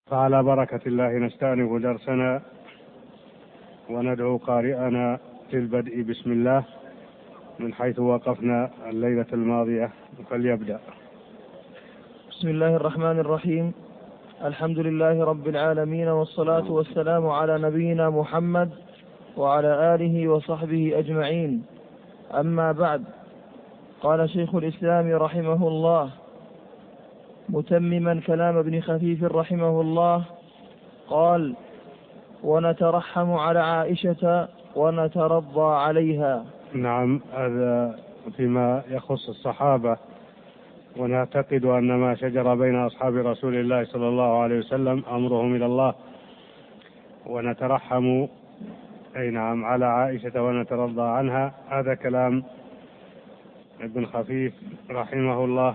فعلى بركة الله نستأنف درسنا وندعو قارئنا للبدء بسم الله من حيث وقفنا الليلة الماضية، فليبدأ. بسم الله الرحمن الرحيم. الحمد لله رب العالمين، والصلاة والسلام على نبينا محمد وعلى آله وصحبه أجمعين. أما بعد، قال شيخ الإسلام رحمه الله متمما كلام ابن خفيف رحمه الله، قال: ونترحم على عائشة ونترضى عليها. نعم، هذا فيما يخص الصحابة، ونعتقد أن ما شجر بين أصحاب رسول الله صلى الله عليه وسلم أمرهم إلى الله، ونترحم على عائشة ونترضى عنها. هذا كلام ابن خفيف رحمه الله.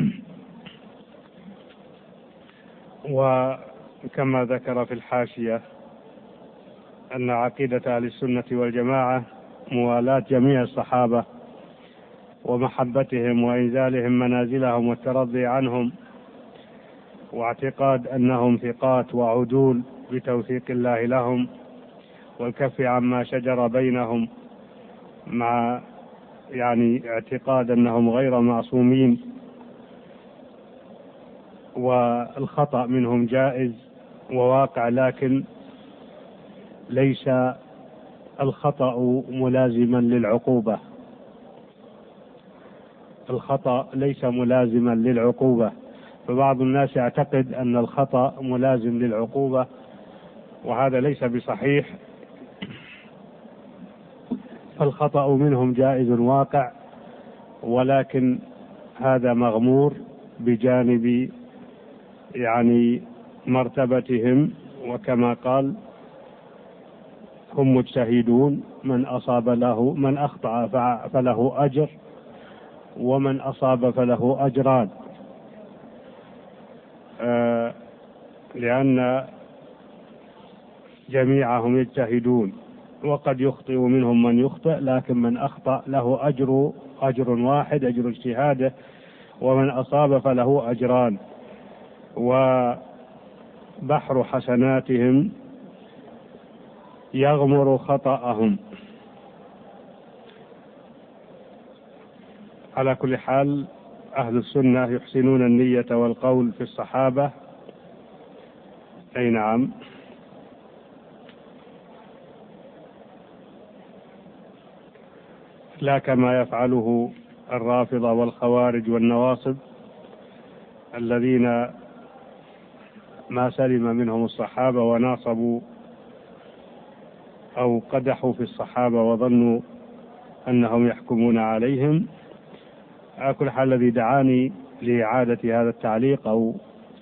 وكما ذكر في الحاشية أن عقيدة أهل السنة والجماعة موالاة جميع الصحابة ومحبتهم وإنزالهم منازلهم والترضي عنهم، واعتقاد أنهم ثقات وعدول بتوثيق الله لهم، والكف عما شجر بينهم، مع اعتقاد أنهم غير معصومين، والخطأ منهم جائز وواقع، لكن ليس الخطأ ملازما للعقوبة. الخطأ ليس ملازما للعقوبة، فبعض الناس يعتقد أن الخطأ ملازم للعقوبة، وهذا ليس بصحيح. الخطأ منهم جائز واقع، ولكن هذا مغمور بجانب مرتبتهم، وكما قال: هم مجتهدون، من أخطأ فله أجر، ومن أصاب فله أجران، لأن جميعهم يجتهدون، وقد يخطئ منهم من يخطئ، لكن من أخطأ له أجر واحد، أجر اجتهاده، ومن أصاب فله أجران، وبحر حسناتهم يغمر خطأهم. على كل حال، أهل السنة يحسنون النية والقول في الصحابة، نعم، لا كما يفعله الرافضة والخوارج والنواصب، الذين ما سلم منهم الصحابة وناصبوا أو قدحوا في الصحابة وظنوا أنهم يحكمون عليهم. على كل حال، الذي دعاني لإعادة هذا التعليق أو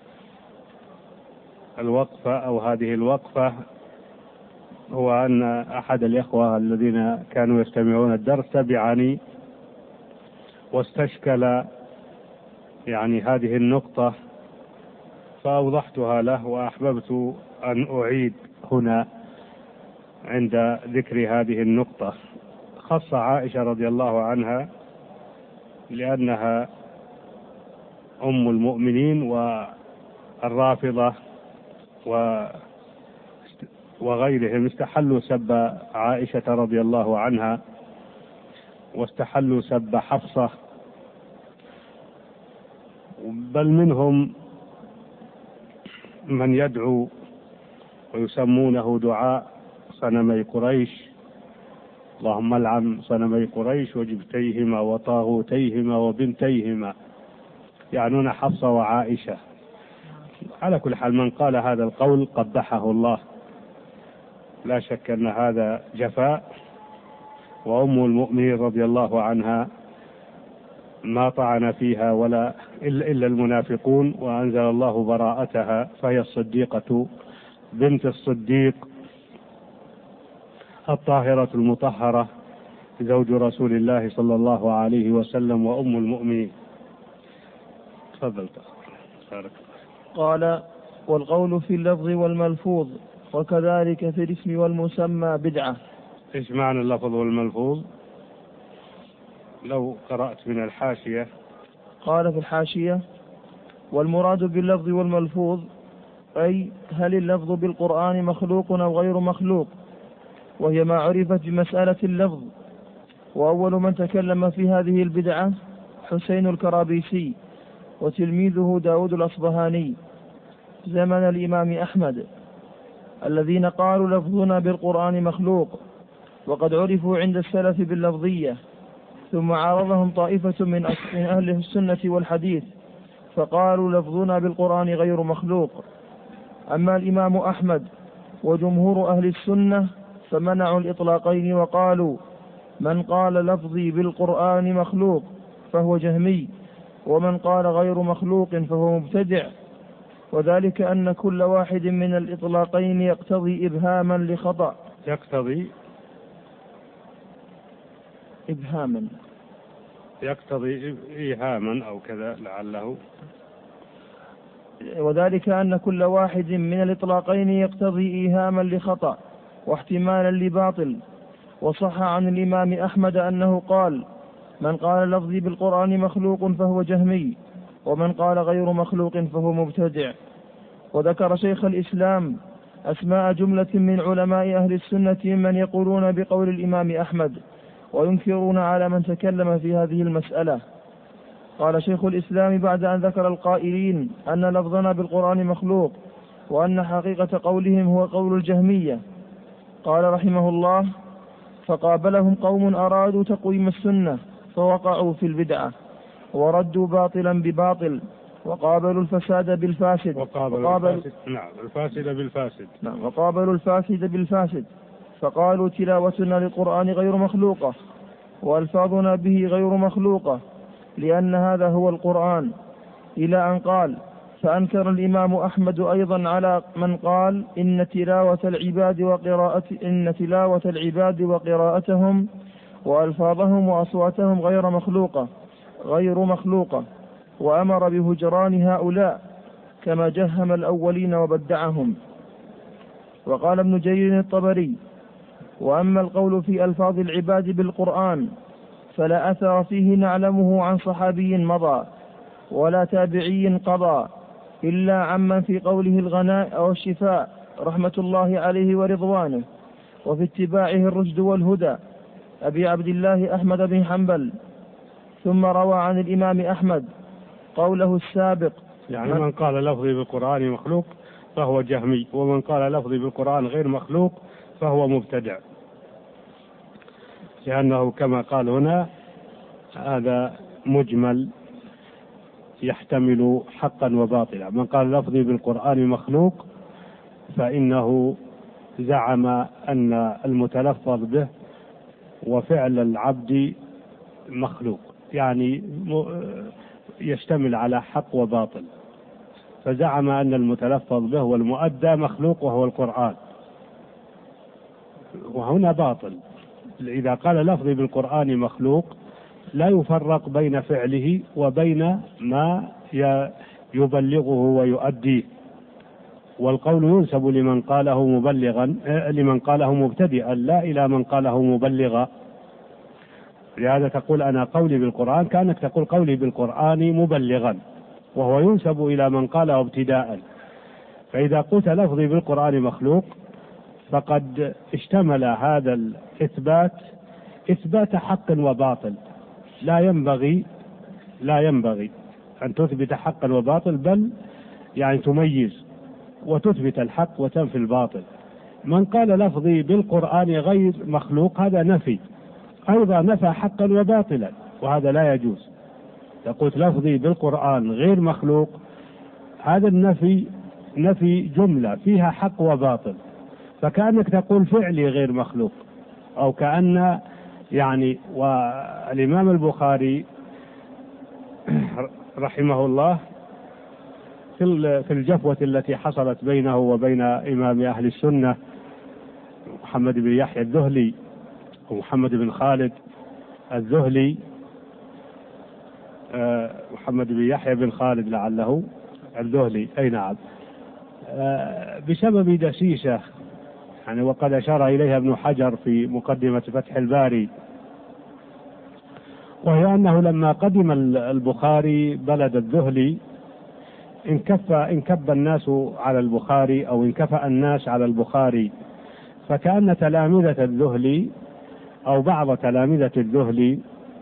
الوقفة أو هذه الوقفة هو أن أحد الإخوة الذين كانوا يستمعون الدرس تبعني واستشكل هذه النقطة، فأوضحتها له، وأحببت أن أعيد هنا عند ذكر هذه النقطة. خص عائشة رضي الله عنها لأنها أم المؤمنين، والرافضة وغيرهم استحلوا سب عائشة رضي الله عنها، واستحلوا سب حفصة، بل منهم من يدعو ويسمونه دعاء صنمي قريش: اللهم العن صنمي قريش وجبتيهما وطاغوتيهما وبنتيهما، يعنون حفصة وعائشة. على كل حال، من قال هذا القول قبحه الله، لا شك أن هذا جفاء، وأم المؤمنين رضي الله عنها ما طعن فيها ولا إلا المنافقون، وأنزل الله براءتها، فهي الصديقة بنت الصديق الطاهرة المطهرة، زوج رسول الله صلى الله عليه وسلم، وأم المؤمنين. تفضل. قال: والقول في اللفظ والملفوظ، وكذلك في الاسم والمسمى بدعة. إيش معنى اللفظ والملفوظ؟ لو قرأت من الحاشية. قال في الحاشية: والمراد باللفظ والملفوظ أي هل اللفظ بالقرآن مخلوق أو غير مخلوق، وهي ما عرفت بمسألة اللفظ. وأول من تكلم في هذه البدعة حسين الكرابيسي وتلميذه داود الأصبهاني زمن الإمام أحمد، الذين قالوا لفظنا بالقرآن مخلوق، وقد عرفوا عند السلف باللفظية، ثم عارضهم طائفة من أهل السنة والحديث فقالوا لفظنا بالقرآن غير مخلوق. أما الإمام أحمد وجمهور أهل السنة فمنعوا الإطلاقين وقالوا من قال لفظي بالقرآن مخلوق فهو جهمي، ومن قال غير مخلوق فهو مبتدع، وذلك أن كل واحد من الإطلاقين يقتضي إبهاما لخطأ. يقتضي إيهاما أو كذا لعله. وذلك أن كل واحد من الإطلاقين يقتضي إيهاما لخطأ واحتمالا لباطل. وصح عن الإمام أحمد أنه قال من قال لفظي بالقرآن مخلوق فهو جهمي، ومن قال غير مخلوق فهو مبتدع. وذكر شيخ الإسلام أسماء جملة من علماء أهل السنة من يقولون بقول الإمام أحمد وينكرون على من تكلم في هذه المسألة. قال شيخ الإسلام بعد أن ذكر القائلين أن لفظنا بالقرآن مخلوق وأن حقيقة قولهم هو قول الجهمية، قال رحمه الله فقابلهم قوم أرادوا تقويم السنة فوقعوا في البدعة وردوا باطلا بباطل، وقابلوا الفساد بالفاسد وقابلوا الفاسد بالفاسد، فقالوا تلاوتنا للقرآن غير مخلوقة وألفاظنا به غير مخلوقة لأن هذا هو القرآن، إلى أن قال فأنكر الإمام أحمد أيضا على من قال إن تلاوة العباد وقراءتهم وألفاظهم وأصواتهم غير مخلوقة، وأمر بهجران هؤلاء كما جهم الأولين وبدعهم. وقال ابن جرير الطبري وأما القول في ألفاظ العباد بالقرآن فلا أثر فيه نعلمه عن صحابي مضى ولا تابعي قضى، إلا عمن في قوله الغناء أو الشفاء رحمة الله عليه ورضوانه، وفي اتباعه الرشد والهدى أبي عبد الله أحمد بن حنبل. ثم روى عن الإمام أحمد قوله السابق يعني من قال لفظي بالقرآن مخلوق فهو جهمي، ومن قال لفظي بالقرآن غير مخلوق فهو مبتدع، لأنه كما قال هنا هذا مجمل يحتمل حقا وباطلا. من قال لفظي بالقرآن مخلوق فإنه زعم أن المتلفظ به وفعل العبد مخلوق، يعني يشتمل على حق وباطل، فزعم أن المتلفظ به والمؤدى مخلوق وهو القرآن، وهنا باطل. إذا قال لفظي بالقرآن مخلوق لا يفرق بين فعله وبين ما يبلغه ويؤديه، والقول ينسب لمن قاله مبتدئا لا إلى من قاله مبلغا. لهذا تقول أنا قولي بالقرآن كأنك تقول قولي بالقرآن مبلغا، وهو ينسب إلى من قاله ابتداء. فإذا قلت لفظي بالقرآن مخلوق فقد اشتمل هذا الإثبات إثبات حق وباطل. لا ينبغي أن تثبت حقا وباطل، بل يعني تميز وتثبت الحق وتنفي الباطل. من قال لفظي بالقرآن غير مخلوق هذا نفي، أيضا نفى حقا وباطلا، وهذا لا يجوز. تقول لفظي بالقرآن غير مخلوق، هذا النفي نفي جملة فيها حق وباطل، فكأنك تقول فعلي غير مخلوق، أو كأن يعني. والإمام البخاري رحمه الله في الجفوة التي حصلت بينه وبين إمام أهل السنة محمد بن يحيى الذهلي ومحمد بن خالد الذهلي، محمد بن يحيى بن خالد لعله الذهلي، أي نعم، بسبب دسيسة يعني، وقد أشار إليها ابن حجر في مقدمة فتح الباري، وهي أنه لما قدم البخاري بلد الذهلي إن كب الناس على البخاري أو انكفأ الناس على البخاري، فكأن تلامذة الذهلي أو بعض تلامذة الذهلي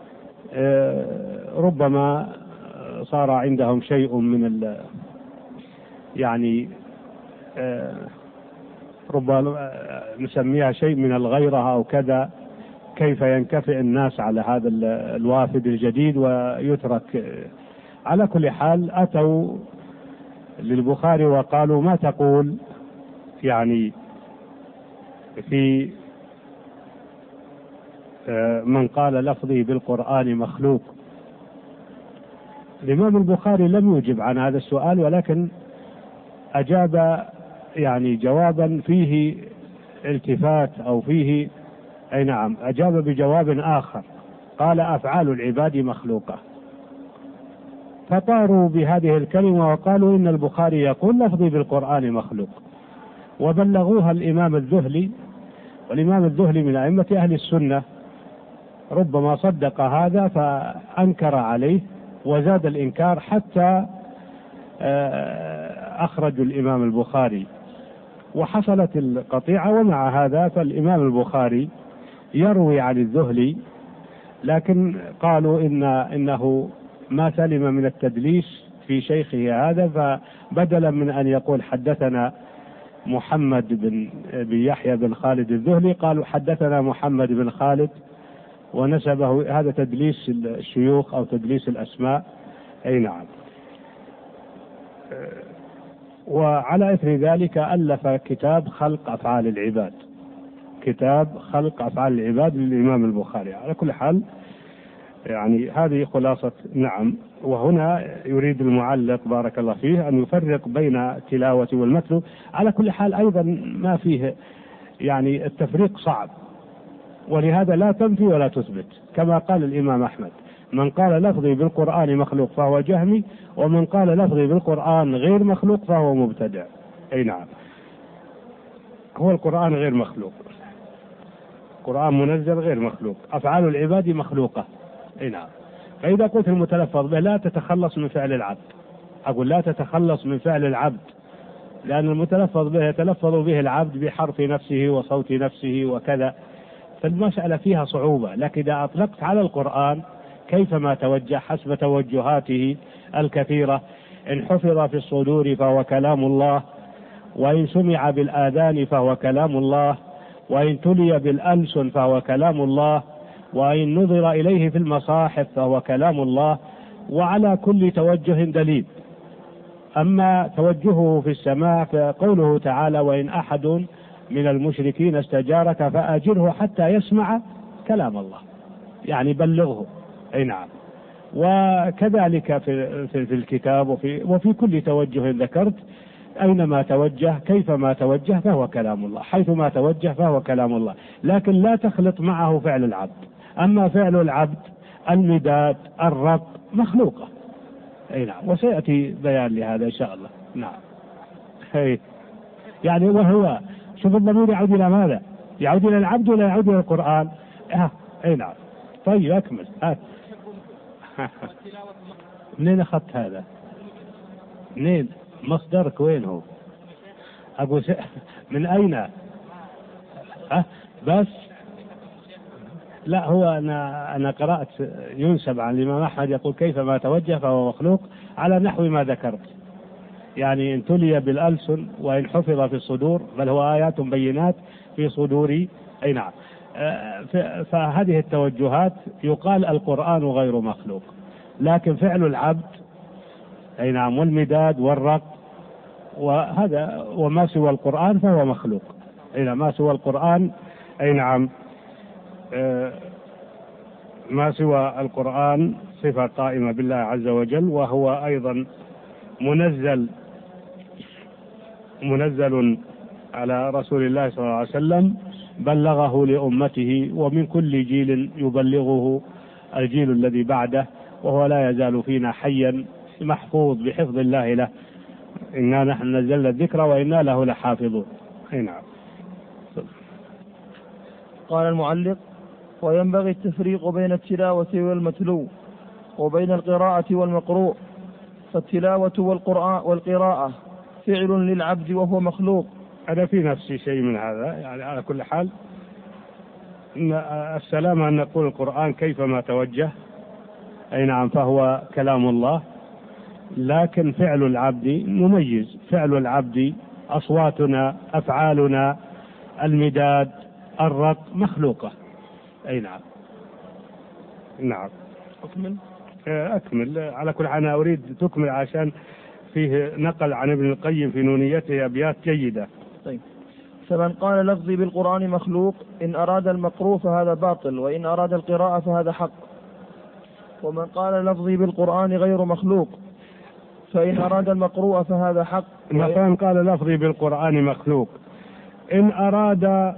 ربما صار عندهم شيء من يعني ربما نسميها شيء من الغيرة أو كذا، كيف ينكفئ الناس على هذا الوافد الجديد ويترك. على كل حال أتوا للبخاري وقالوا: ما تقول يعني في من قال لفظي بالقرآن مخلوق؟ الإمام البخاري لم يجب عن هذا السؤال، ولكن أجاب يعني جوابا فيه التفات أو فيه نعم، أجاب بجواب آخر، قال: أفعال العباد مخلوقة. فطاروا بهذه الكلمة وقالوا: إن البخاري يقول لفظي بالقرآن مخلوق، وبلغوها الإمام الذهلي، والإمام الذهلي من أئمة أهل السنة، ربما صدق هذا فأنكر عليه وزاد الإنكار حتى أخرجوا الإمام البخاري وحصلت القطيعة. ومع هذا فالإمام البخاري يروي عن الذهلي، لكن قالوا إنه ما سلم من التدليس في شيخه هذا، فبدلا من أن يقول حدثنا محمد بن يحيى بن خالد الذهلي قالوا حدثنا محمد بن خالد، ونسبه. هذا تدليس الشيوخ أو تدليس الأسماء. أي نعم. وعلى إثر ذلك ألف كتاب خلق أفعال العباد، كتاب خلق أفعال العباد للإمام البخاري. على كل حال يعني هذه خلاصة. نعم. وهنا يريد المعلق بارك الله فيه أن يفرق بين التلاوة والمتلو. على كل حال أيضا ما فيه يعني التفريق صعب، ولهذا لا تنفي ولا تثبت، كما قال الإمام أحمد: من قال لفظي بالقرآن مخلوق فهو جهمي، ومن قال لفظي بالقرآن غير مخلوق فهو مبتدع. أي نعم، هو القرآن غير مخلوق، القرآن منزل غير مخلوق، أفعال العباد مخلوقة. أي نعم. فإذا قلت المتلفظ به لا تتخلص من فعل العبد، أقول لا تتخلص من فعل العبد، لأن المتلفظ به يتلفظ به العبد بحرف نفسه وصوت نفسه وكذا، فالمسألة فيها صعوبة. لكن إذا أطلقت على القرآن كيفما توجه حسب توجهاته الكثيرة، إن حفظ في الصدور فهو كلام الله، وإن سمع بالآذان فهو كلام الله، وإن تلي بالألسن فهو كلام الله، وإن نظر إليه في المصاحف فهو كلام الله، وعلى كل توجه دليل. أما توجهه في السماع فقوله تعالى: وإن أحد من المشركين استجارك فأجره حتى يسمع كلام الله، يعني بلغه. أي نعم. وكذلك في الكتاب وفي كل توجه ذكرت، أينما توجه كيفما توجه فهو كلام الله، حيثما توجه فهو كلام الله، لكن لا تخلط معه فعل العبد. أما فعل العبد المداد الرق مخلوقة. أي نعم، وسيأتي بيان لهذا إن شاء الله. نعم. هي يعني وهو شوف الضمير يعود إلى ماذا؟ يعود إلى العبد ولا يعود إلى القرآن؟ أي نعم. طيب أكمل. منين أخذت هذا؟ منين مصدرك؟ وين هو؟ أقول من أين؟ بس لا، هو أنا قرأت ينسب عن الإمام أحمد يقول: كيفما توجه فهو مخلوق، على نحو ما ذكرت، يعني إن تلي بالألسن وإن حفظ في الصدور، بل هو آيات بينات في صدور. أي نعم. فهذه التوجهات يقال القرآن غير مخلوق، لكن فعل العبد أي نعم والمداد والرق وهذا وما سوى القرآن فهو مخلوق. أي نعم، ما سوى القرآن. أي نعم. ما سوى القرآن صفة قائمة بالله عز وجل، وهو أيضا منزل على رسول الله صلى الله عليه وسلم، بلغه لأمته، ومن كل جيل يبلغه الجيل الذي بعده، وهو لا يزال فينا حيا محفوظ بحفظ الله له. إنا نحن نزلنا الذكر وإنا له لحافظون. نعم. قال المعلق: وينبغي التفريق بين التلاوة والمتلو، وبين القراءة والمقروء، فالتلاوة والقراءة فعل للعبد وهو مخلوق. أنا في نفسي شيء من هذا، يعني على كل حال إن السلام أن نقول القرآن كيفما توجه، أي نعم، فهو كلام الله، لكن فعل العبد مميز. فعل العبد أصواتنا، أفعالنا، المداد، الرق مخلوقة. أي نعم. نعم. أكمل. على كل حال أنا أريد تكمل عشان فيه نقل عن ابن القيم في نونيته أبيات جيدة. طيب. فمن قال لفظي بالقرآن مخلوق إن أراد المقروء فهذا باطل، وإن أراد القراءة فهذا حق. ومن قال لفظي بالقرآن غير مخلوق فإن أراد المقروء فهذا حق. مثلا قال لفظي بالقرآن مخلوق، إن أراد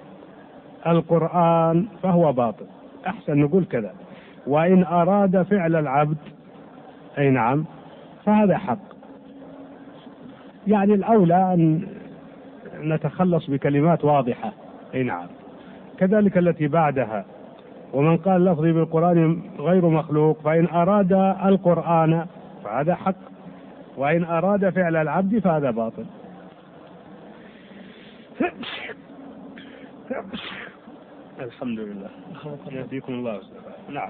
القرآن فهو باطل، أحسن نقول كذا. وإن أراد فعل العبد، أي نعم، فهذا حق. يعني الأولى أن نتخلص بكلمات واضحة. أي نعم. كذلك التي بعدها، ومن قال لفظي بالقرآن غير مخلوق فإن أراد القرآن فهذا حق، وإن أراد فعل العبد فهذا باطل. الحمد لله. يهديكم الله. نعم.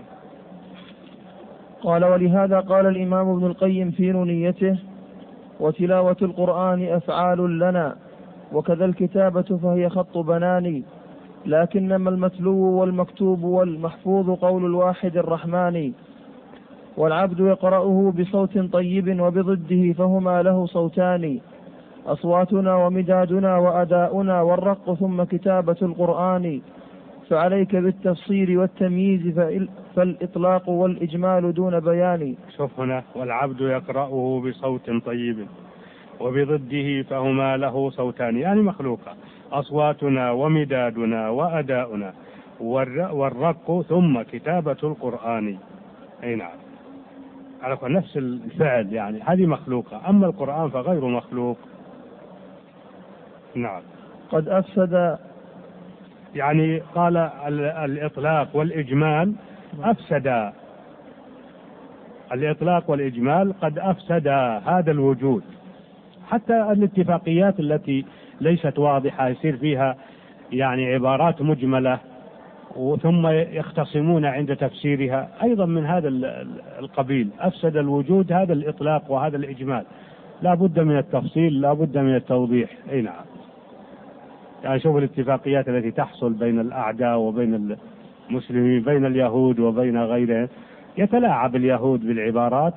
قال ولهذا قال الإمام ابن القيم في نونيته: وتلاوة القرآن أفعال لنا، وكذا الكتابة فهي خط بناني، لكنما المتلو والمكتوب والمحفوظ قول الواحد الرحمن، والعبد يقرأه بصوت طيب وبضده فهما له صوتان، أصواتنا ومدادنا وأداؤنا والرق ثم كتابة القرآن، فعليك بالتفصيل والتمييز فالإطلاق والإجمال دون بيان. شوف هنا: والعبد يقرأه بصوت طيب وبضده فهما له صوتان، يعني مخلوقة. أصواتنا ومدادنا وأداؤنا والرق ثم كتابة القرآن. أي نعم، على نفس الفعل، يعني هذه مخلوقة. أما القرآن فغير مخلوق. نعم. قد أفسد، يعني قال الإطلاق والإجمال أفسد. الإطلاق والإجمال قد أفسد هذا الوجود. حتى الاتفاقيات التي ليست واضحة يصير فيها يعني عبارات مجملة ثم يختصمون عند تفسيرها، أيضا من هذا القبيل. أفسد الوجود هذا الإطلاق وهذا الإجمال. لا بد من التفصيل، لا بد من التوضيح. أي نعم. يعني شوف الاتفاقيات التي تحصل بين الأعداء وبين المسلمين، بين اليهود وبين غيرهم. يتلاعب اليهود بالعبارات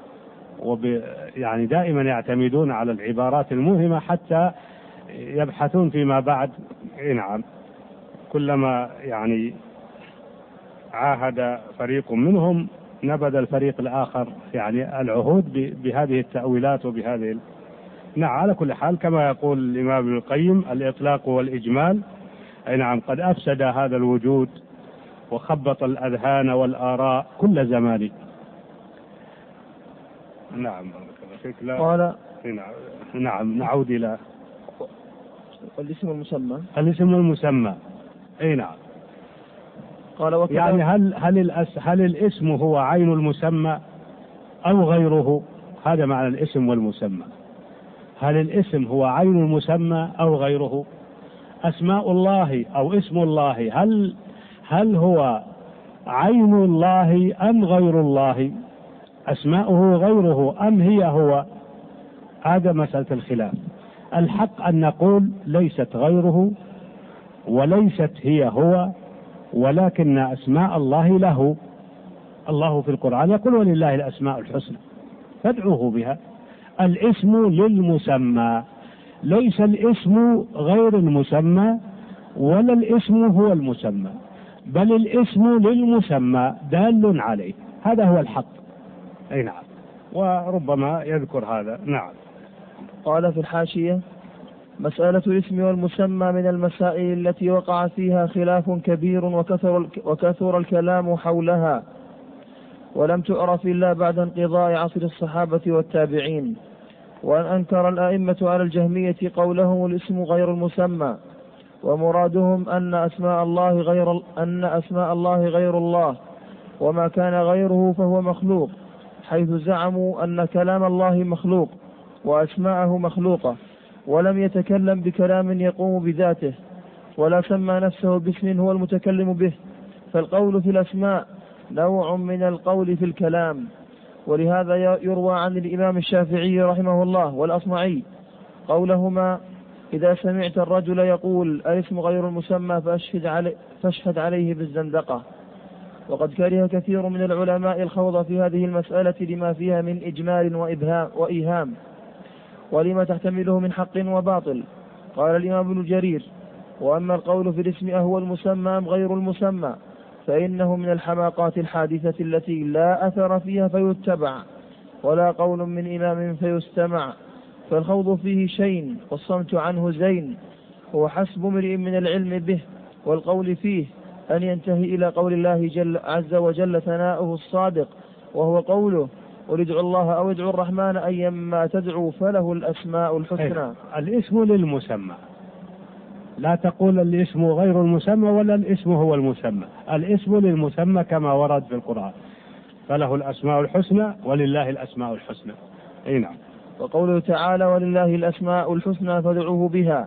يعني دائما يعتمدون على العبارات الموهمة حتى يبحثون فيما بعد. نعم. كلما يعني عاهد فريق منهم نبذ الفريق الآخر يعني العهود بهذه التأويلات وبهذه نعم. على كل حال كما يقول الإمام ابن القيم: الإطلاق والإجمال. أي نعم. قد أفسد هذا الوجود وخبط الأذهان والآراء كل زمان. نعم. قال: نعم. نعود إلى الاسم المسمى. الاسم المسمى. أي نعم. قال: يعني هل الاسم هو عين المسمى أو غيره؟ هذا معنى الاسم والمسمى. هل الاسم هو عين المسمى أو غيره؟ أسماء الله أو اسم الله هل هو عين الله أم غير الله؟ أسماؤه غيره أم هي هو؟ هذا مسألة الخلاف. الحق أن نقول ليست غيره وليست هي هو، ولكن أسماء الله له. الله في القرآن يقول: ولله الأسماء الحسنى فادعوه بها. الاسم للمسمى، ليس الاسم غير المسمى ولا الاسم هو المسمى، بل الاسم للمسمى دال عليه. هذا هو الحق. أي نعم. وربما يذكر هذا. نعم. قال في الحاشية: مسألة الاسم والمسمى من المسائل التي وقع فيها خلاف كبير وكثر الكلام حولها، ولم تعرف إلا بعد انقضاء عصر الصحابة والتابعين. وأن أنكر الأئمة على الجهمية قولهم الاسم غير المسمى، ومرادهم أن أسماء الله غير الله، وما كان غيره فهو مخلوق، حيث زعموا أن كلام الله مخلوق وأسماءه مخلوقة، ولم يتكلم بكلام يقوم بذاته، ولا سمى نفسه باسم هو المتكلم به، فالقول في الأسماء نوع من القول في الكلام. ولهذا يروى عن الإمام الشافعي رحمه الله والأصمعي قولهما: إذا سمعت الرجل يقول الاسم غير المسمى فاشهد عليه بالزندقة. وقد كره كثير من العلماء الخوض في هذه المسألة لما فيها من إجمال وإيهام، ولما تحتمله من حق وباطل. قال الإمام ابن جرير: وأما القول في الاسم أهو المسمى أم غير المسمى فإنه من الحماقات الحادثة التي لا أثر فيها فيتبع، ولا قول من إمام فيستمع، فالخوض فيه شين والصمت عنه زين، هو حسب امرئ من العلم به والقول فيه أن ينتهي إلى قول الله عز وجل ثناؤه الصادق، وهو قوله: قل ادعوا الله أو ادعوا الرحمن أيما تدعوا فله الأسماء الحسنى. الاسم للمسمى، لا تقول الاسم غير المسمى ولا الاسم هو المسمى، الاسم للمسمى كما ورد في القرآن: فله الأسماء الحسنى ولله الأسماء الحسنى. أي نعم. وقوله تعالى: ولله الأسماء الحسنى فادعوه بها.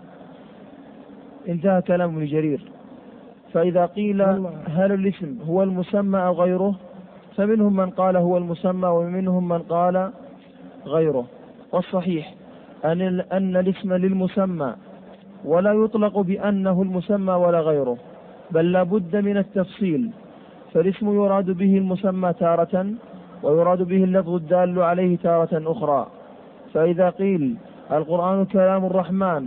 انتهى كلام ابن جرير. فإذا قيل هل الاسم هو المسمى أو غيره، فمنهم من قال هو المسمى ومنهم من قال غيره. والصحيح أن الاسم للمسمى، ولا يطلق بأنه المسمى ولا غيره، بل لا بد من التفصيل، فالاسم يراد به المسمى تارة، ويراد به اللفظ الدال عليه تارة أخرى. فإذا قيل القرآن كلام الرحمن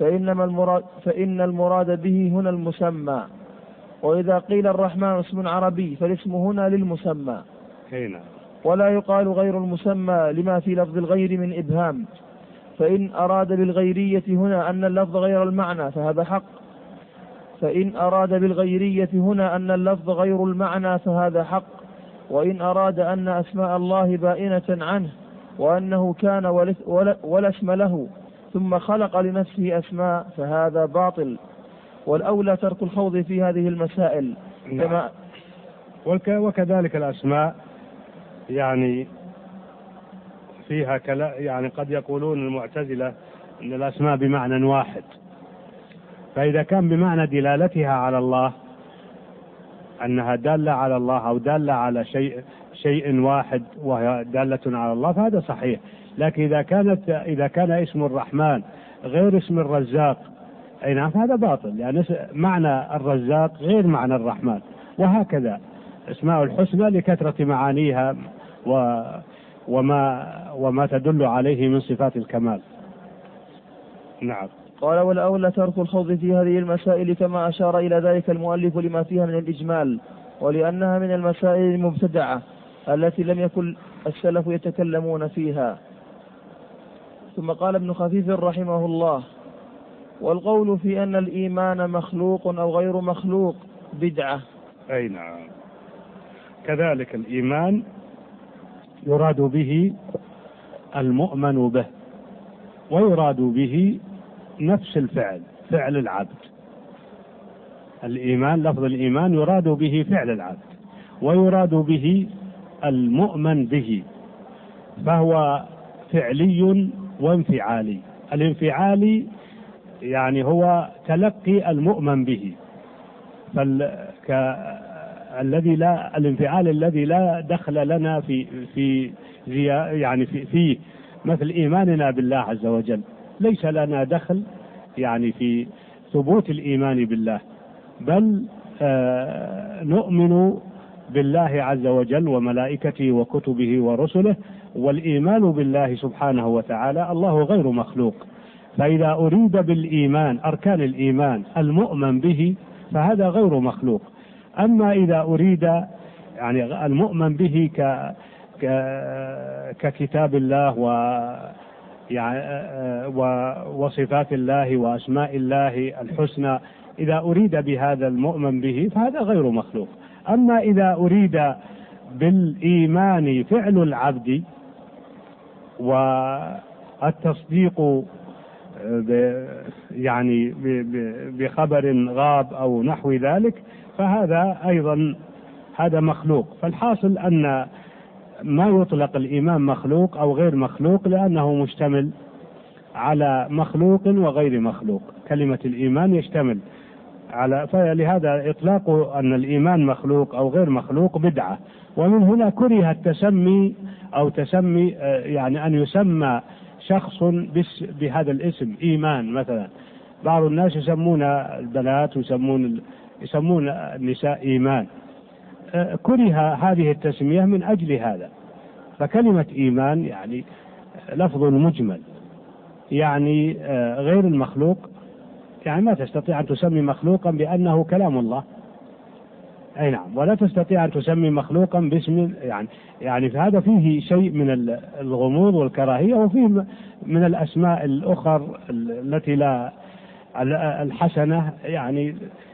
فإن المراد به هنا المسمى، وإذا قيل الرحمن اسم عربي فالاسم هنا للمسمى. ولا يقال غير المسمى لما في لفظ الغير من إبهام، فإن أراد بالغيرية هنا أن اللفظ غير المعنى فهذا حق، فإن أراد بالغيرية هنا أن اللفظ غير المعنى فهذا حق، وإن أراد أن أسماء الله بائنة عنه وأنه كان ولا اسم له ثم خلق لنفسه أسماء فهذا باطل. والأولى ترك الخوض في هذه المسائل. وكذلك الأسماء يعني فيها يعني قد يقولون المعتزلة أن الأسماء بمعنى واحد، فإذا كان بمعنى دلالتها على الله أنها دالة على الله أو دالة على شيء واحد وهي دالة على الله فهذا صحيح. لكن إذا كان اسم الرحمن غير اسم الرزاق أي نعم فهذا باطل، يعني معنى الرزاق غير معنى الرحمن، وهكذا اسماء الحسنى لكثرة معانيها وما تدل عليه من صفات الكمال. نعم. قال: والأولى ترك الخوض في هذه المسائل كما أشار إلى ذلك المؤلف لما فيها من الإجمال، ولأنها من المسائل المبتدعة التي لم يكن السلف يتكلمون فيها. ثم قال ابن خفيف رحمه الله: والقول في أن الإيمان مخلوق أو غير مخلوق بدعة. أي نعم. كذلك الإيمان يراد به المؤمن به، ويراد به نفس الفعل، فعل العبد. الإيمان، لفظ الإيمان يراد به فعل العبد، ويراد به المؤمن به، فهو فعلي وانفعالي. الانفعالي يعني هو تلقي المؤمن به، الانفعال الذي لا دخل لنا في يعني في مثل إيماننا بالله عز وجل، ليس لنا دخل يعني في ثبوت الإيمان بالله، بل نؤمن بالله عز وجل وملائكته وكتبه ورسله، والإيمان بالله سبحانه وتعالى الله غير مخلوق. فإذا أريد بالإيمان أركان الإيمان المؤمن به فهذا غير مخلوق. أما إذا أريد يعني المؤمن به ككتاب الله وصفات الله وأسماء الله الحسنى، إذا أريد بهذا المؤمن به فهذا غير مخلوق. أما إذا أريد بالإيمان فعل العبد والتصديق يعني بخبر غاب أو نحو ذلك فهذا أيضا هذا مخلوق. فالحاصل أن ما يطلق الإيمان مخلوق أو غير مخلوق لأنه مشتمل على مخلوق وغير مخلوق. كلمة الإيمان يشتمل على، فلهذا إطلاق أن الإيمان مخلوق أو غير مخلوق بدعة. ومن هنا كره التسمي أو تسمي يعني أن يسمى شخص بهذا الاسم إيمان. مثلا بعض الناس يسمون البنات يسمون النساء إيمان، كره هذه التسمية من أجل هذا. فكلمة إيمان يعني لفظ مجمل، يعني غير المخلوق، يعني ما تستطيع أن تسمي مخلوقا بأنه كلام الله، أي نعم، ولا تستطيع أن تسمي مخلوقا باسم، يعني هذا فيه شيء من الغموض والكراهية، وفيه من الأسماء الأخرى التي لا الحسنة، يعني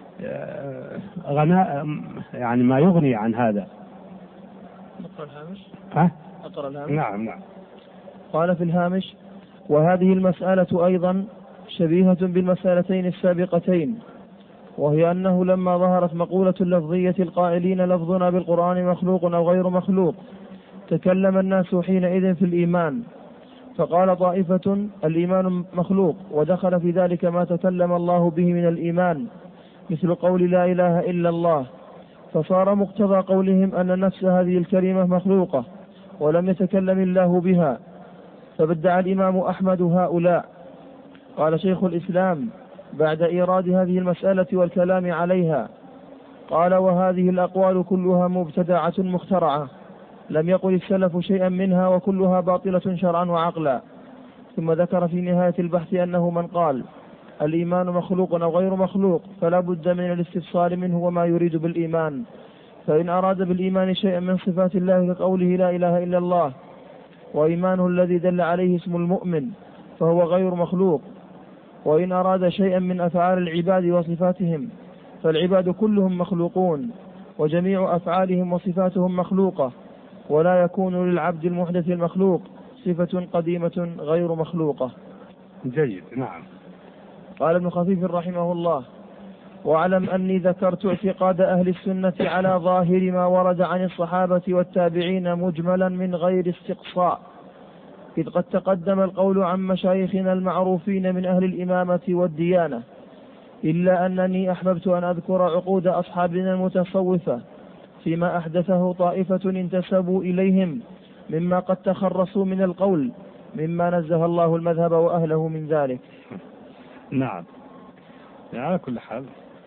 غناء، يعني ما يغني عن هذا. نقرأ الهامش؟ أقرأ الهامش؟ نعم. قال في الهامش: وهذه المسألة أيضا شبيهة بالمسألتين السابقتين، وهي أنه لما ظهرت مقولة اللفظية القائلين لفظنا بالقرآن مخلوق أو غير مخلوق، تكلم الناس حينئذ في الإيمان، فقال طائفة الإيمان مخلوق، ودخل في ذلك ما تكلم الله به من الإيمان مثل قول لا إله إلا الله، فصار مقتضى قولهم أن نفس هذه الكلمة مخلوقة ولم يتكلم الله بها، فبدع الإمام أحمد هؤلاء. قال شيخ الإسلام بعد إيراد هذه المسألة والكلام عليها، قال: وهذه الأقوال كلها مبتدعة مخترعة، لم يقل السلف شيئا منها، وكلها باطلة شرعا وعقلا. ثم ذكر في نهاية البحث أنه من قال الإيمان مخلوق أو غير مخلوق فلا بد من الاستفصال منه وما يريد بالإيمان، فإن أراد بالإيمان شيئا من صفات الله كقوله لا إله إلا الله وإيمانه الذي دل عليه اسم المؤمن فهو غير مخلوق، وإن أراد شيئا من أفعال العباد وصفاتهم فالعباد كلهم مخلوقون، وجميع أفعالهم وصفاتهم مخلوقة، ولا يكون للعبد المحدث المخلوق صفة قديمة غير مخلوقة. جيد. نعم. قال ابن خفيف رحمه الله: واعلم أني ذكرت اعتقاد أهل السنة على ظاهر ما ورد عن الصحابة والتابعين مجملا من غير استقصاء، إذ قد تقدم القول عن مشايخنا المعروفين من أهل الإمامة والديانة، إلا أنني أحببت أن أذكر عقود أصحابنا المتصوفة فيما أحدثه طائفة انتسبوا إليهم مما قد تخرصوا من القول مما نزه الله المذهب وأهله من ذلك. نعم. على كل حال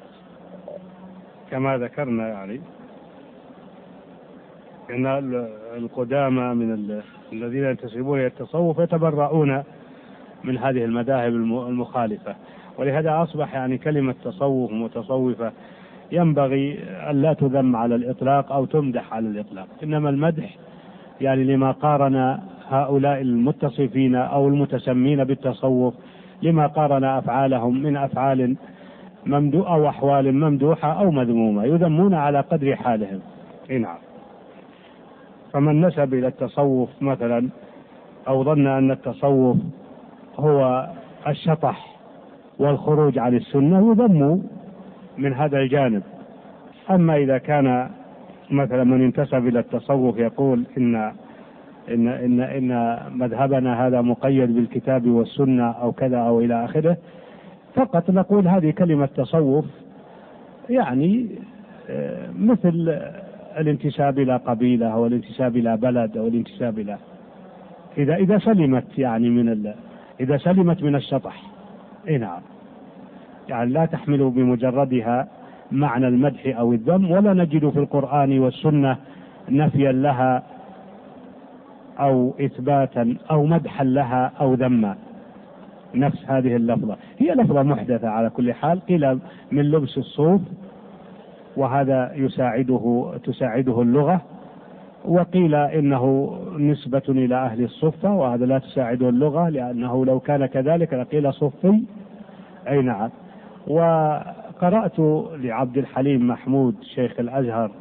كما ذكرنا يعني أن القدامى من الذين ينتسبون إلى التصوف يتبرؤون من هذه المذاهب المخالفة، ولهذا أصبح يعني كلمة تصوف متصوفة ينبغي أن لا تذم على الإطلاق أو تمدح على الإطلاق، إنما المدح يعني لما قارن هؤلاء المتصفين أو المتسمين بالتصوف لما قارن أفعالهم من أفعال ممدوحة أو أحوال ممدوحة أو مذمومة، يذمون على قدر حالهم. نعم. فمن نسب إلى التصوف مثلا أو ظن أن التصوف هو الشطح والخروج عن السنة يذم من هذا الجانب. أما إذا كان مثلا من انتسب إلى التصوف يقول إن مذهبنا هذا مقيد بالكتاب والسنة أو كذا أو إلى آخره، فقط نقول هذه كلمة تصوف يعني مثل الانتساب إلى قبيلة أو الانتساب إلى بلد أو الانتساب إلى إذا سلمت يعني إذا سلمت من الشطح. نعم. يعني لا تحمل بمجردها معنى المدح أو الذم، ولا نجد في القرآن والسنة نفيا لها أو إثباتا أو مدحا لها أو ذما. نفس هذه اللفظة هي لفظة محدثة على كل حال، قيل من لبس الصوف وهذا تساعده اللغة، وقيل إنه نسبة إلى أهل الصفة وهذا لا تساعده اللغة، لأنه لو كان كذلك لقيل صفي. أي نعم. وقرأت لعبد الحليم محمود شيخ الأزهر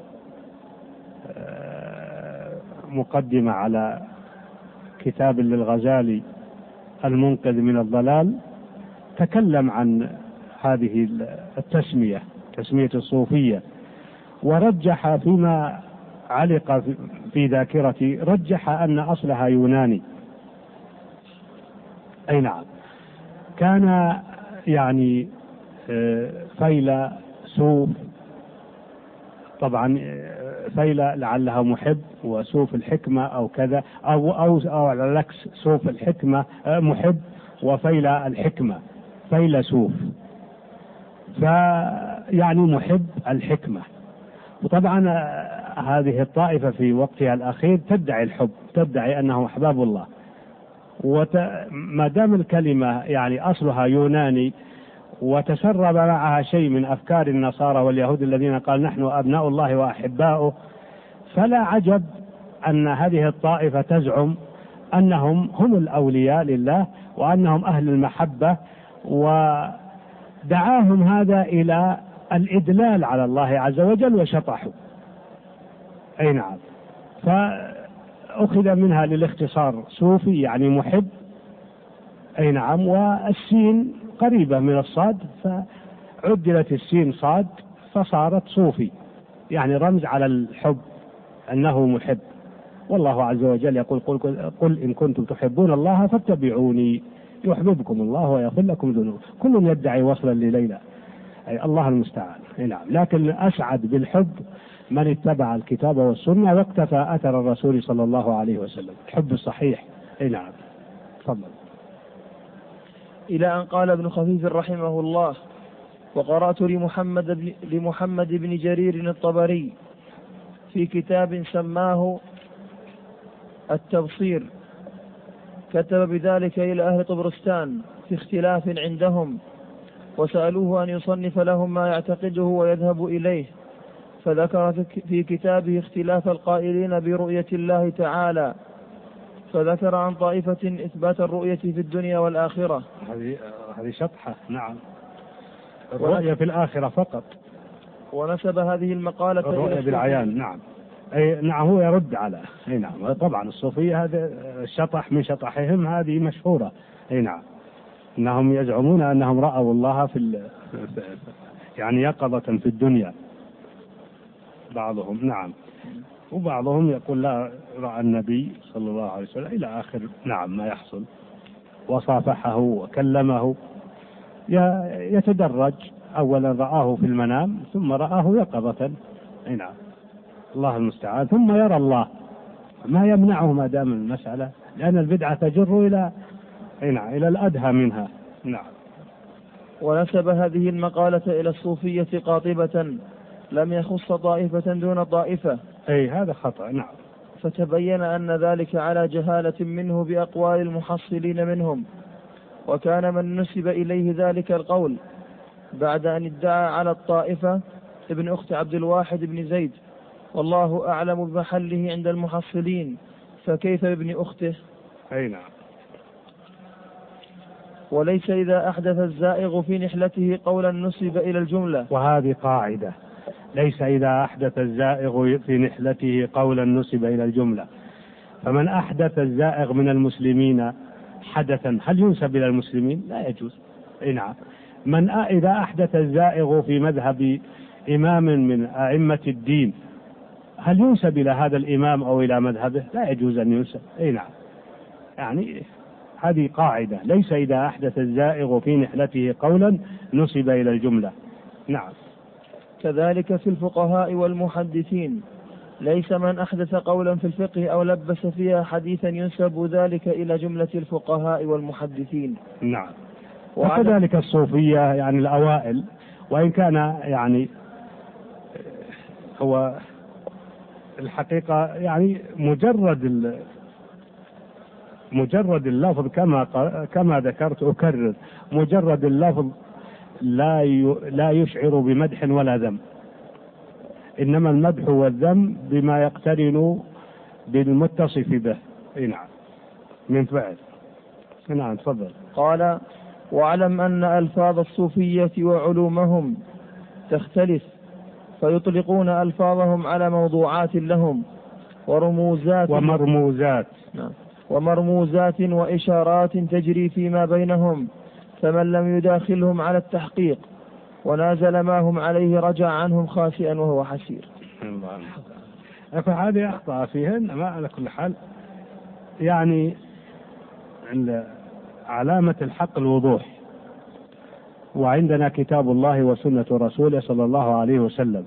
مقدمة على كتاب للغزالي المنقذ من الضلال، تكلم عن هذه التسمية، تسمية الصوفية، ورجح فيما علق في ذاكرتي رجح أن أصلها يوناني. أي نعم. كان يعني فيلسوف، طبعا فيلة لعلها محب، وسوف الحكمة أو كذا، أو على العكس، سوف الحكمة محب وفيلة الحكمة فيلسوف، فيعني محب الحكمة. وطبعا هذه الطائفة في وقتها الأخير تدعي الحب، تدعي أنهم أحباب الله، وما دام الكلمة يعني أصلها يوناني وتسرب معها شيء من أفكار النصارى واليهود الذين قال نحن أبناء الله وأحباؤه، فلا عجب أن هذه الطائفة تزعم أنهم هم الأولياء لله وأنهم أهل المحبة، ودعاهم هذا إلى الإدلال على الله عز وجل وشطحوا. أي نعم. فأخذ منها للاختصار صوفي يعني محب. أي نعم. والسين قريبة من الصاد فعدلت السين صاد فصارت صوفي، يعني رمز على الحب أنه محب. والله عز وجل يقول قل إن كنتم تحبون الله فاتبعوني يحببكم الله ويغفر لكم ذنوبكم. كل يدعي وصلا لليلى، أي الله المستعان. نعم. لكن أسعد بالحب من اتبع الكتاب والسنة واقتفى أثر الرسول صلى الله عليه وسلم، الحب الصحيح. نعم. تفضل. إلى أن قال ابن خفيف رحمه الله: وقرأت لمحمد بن جرير الطبري في كتاب سماه التبصير، كتب بذلك إلى أهل طبرستان في اختلاف عندهم، وسألوه أن يصنف لهم ما يعتقده ويذهب إليه، فذكر في كتابه اختلاف القائلين برؤية الله تعالى، فذكر عن طائفة إثبات الرؤية في الدنيا والآخرة. هذه شطحة. نعم. الرؤية في الآخرة فقط. ونسب هذه المقالة الرؤية بالعيان. نعم. أي نعم. هو يرد على. أي نعم. طبعا الصوفية هذا الشطح من شطحهم، هذه مشهورة. أي نعم. أنهم يزعمون أنهم رأوا الله يعني يقظة في الدنيا بعضهم. نعم. وبعضهم يقول لا، رأى النبي صلى الله عليه وسلم إلى آخر. نعم. ما يحصل، وصافحه وكلمه، يتدرج. أولا رآه في المنام، ثم رآه يقظة. نعم. الله المستعان. ثم يرى الله، ما يمنعه ما دام المسألة، لأن البدعة تجر إلى الأدهى منها. نعم. ونسب هذه المقالة إلى الصوفية قاطبة، لم يخص طائفة دون طائفة. أي هذا خطأ. نعم. فتبين أن ذلك على جهالة منه بأقوال المحصلين منهم، وكان من نسب إليه ذلك القول بعد أن ادعى على الطائفة ابن أخت عبد الواحد بن زيد، والله أعلم بمحله عند المحصلين، فكيف بابن أخته؟ أي نعم. وليس إذا أحدث الزائغ في نحلته قولا نسب إلى الجملة. وهذه قاعدة: ليس إذا أحدث الزائغ في نحلته قولا نسب إلى الجملة. فمن أحدث الزائغ من المسلمين حدثا، هل ينسب إلى المسلمين؟ لا يجوز. نعم. إذا أحدث الزائغ في مذهب إمام من أئمة الدين، هل ينسب إلى هذا الإمام أو إلى مذهبه؟ لا يجوز أن ينسب. نعم. يعني هذه قاعدة: ليس إذا أحدث الزائغ في نحلته قولا نسب إلى الجملة. نعم. كذلك في الفقهاء والمحدثين، ليس من أحدث قولا في الفقه أو لبس فيها حديثا ينسب ذلك إلى جملة الفقهاء والمحدثين. نعم. وكذلك الصوفية يعني الأوائل، وإن كان يعني هو الحقيقة يعني مجرد اللفظ كما ذكرت أكرر، مجرد اللفظ لا يشعر بمدح ولا ذم، إنما المدح والذم بما يقترن بالمتصف به. نعم. من فعل. نعم. تفضل. قال: واعلم أن ألفاظ الصوفية وعلومهم تختلف، فيطلقون ألفاظهم على موضوعات لهم ومرموزات وإشارات تجري فيما بينهم، فمن لم يداخلهم على التحقيق ونازل ما هم عليه رجع عنهم خاسئا وهو حسير. فهذه أخطأ فيهن. ما على كل حال يعني علامة الحق الوضوح، وعندنا كتاب الله وسنة رسوله صلى الله عليه وسلم،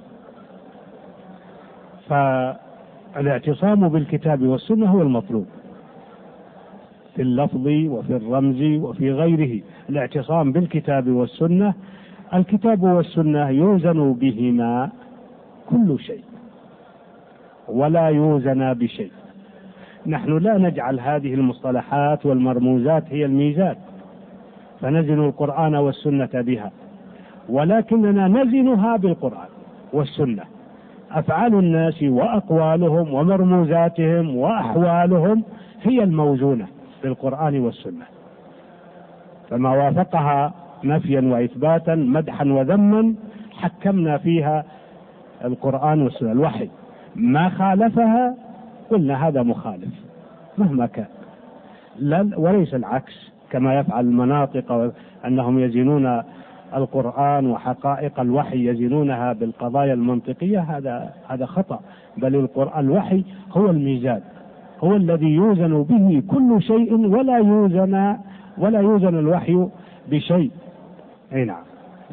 فالاعتصام بالكتاب والسنة هو المطلوب في اللفظ وفي الرمز وفي غيره. الاعتصام بالكتاب والسنة، الكتاب والسنة يوزن بهما كل شيء ولا يوزن بشيء. نحن لا نجعل هذه المصطلحات والمرموزات هي الميزان فنزن القرآن والسنة بها، ولكننا نزنها بالقرآن والسنة. أفعال الناس وأقوالهم ومرموزاتهم وأحوالهم هي الموزونة بالقرآن والسنة، فما وافقها نفيا وإثباتا مدحا وذما حكمنا فيها القرآن والسنة الوحي، ما خالفها قلنا هذا مخالف مهما كان، وليس العكس كما يفعل المناطق أنهم يزنون القرآن وحقائق الوحي يزنونها بالقضايا المنطقية. هذا خطأ، بل الوحي هو الميزان، هو الذي يوزن به كل شيء ولا يوزن الوحي بشيء. أي نعم،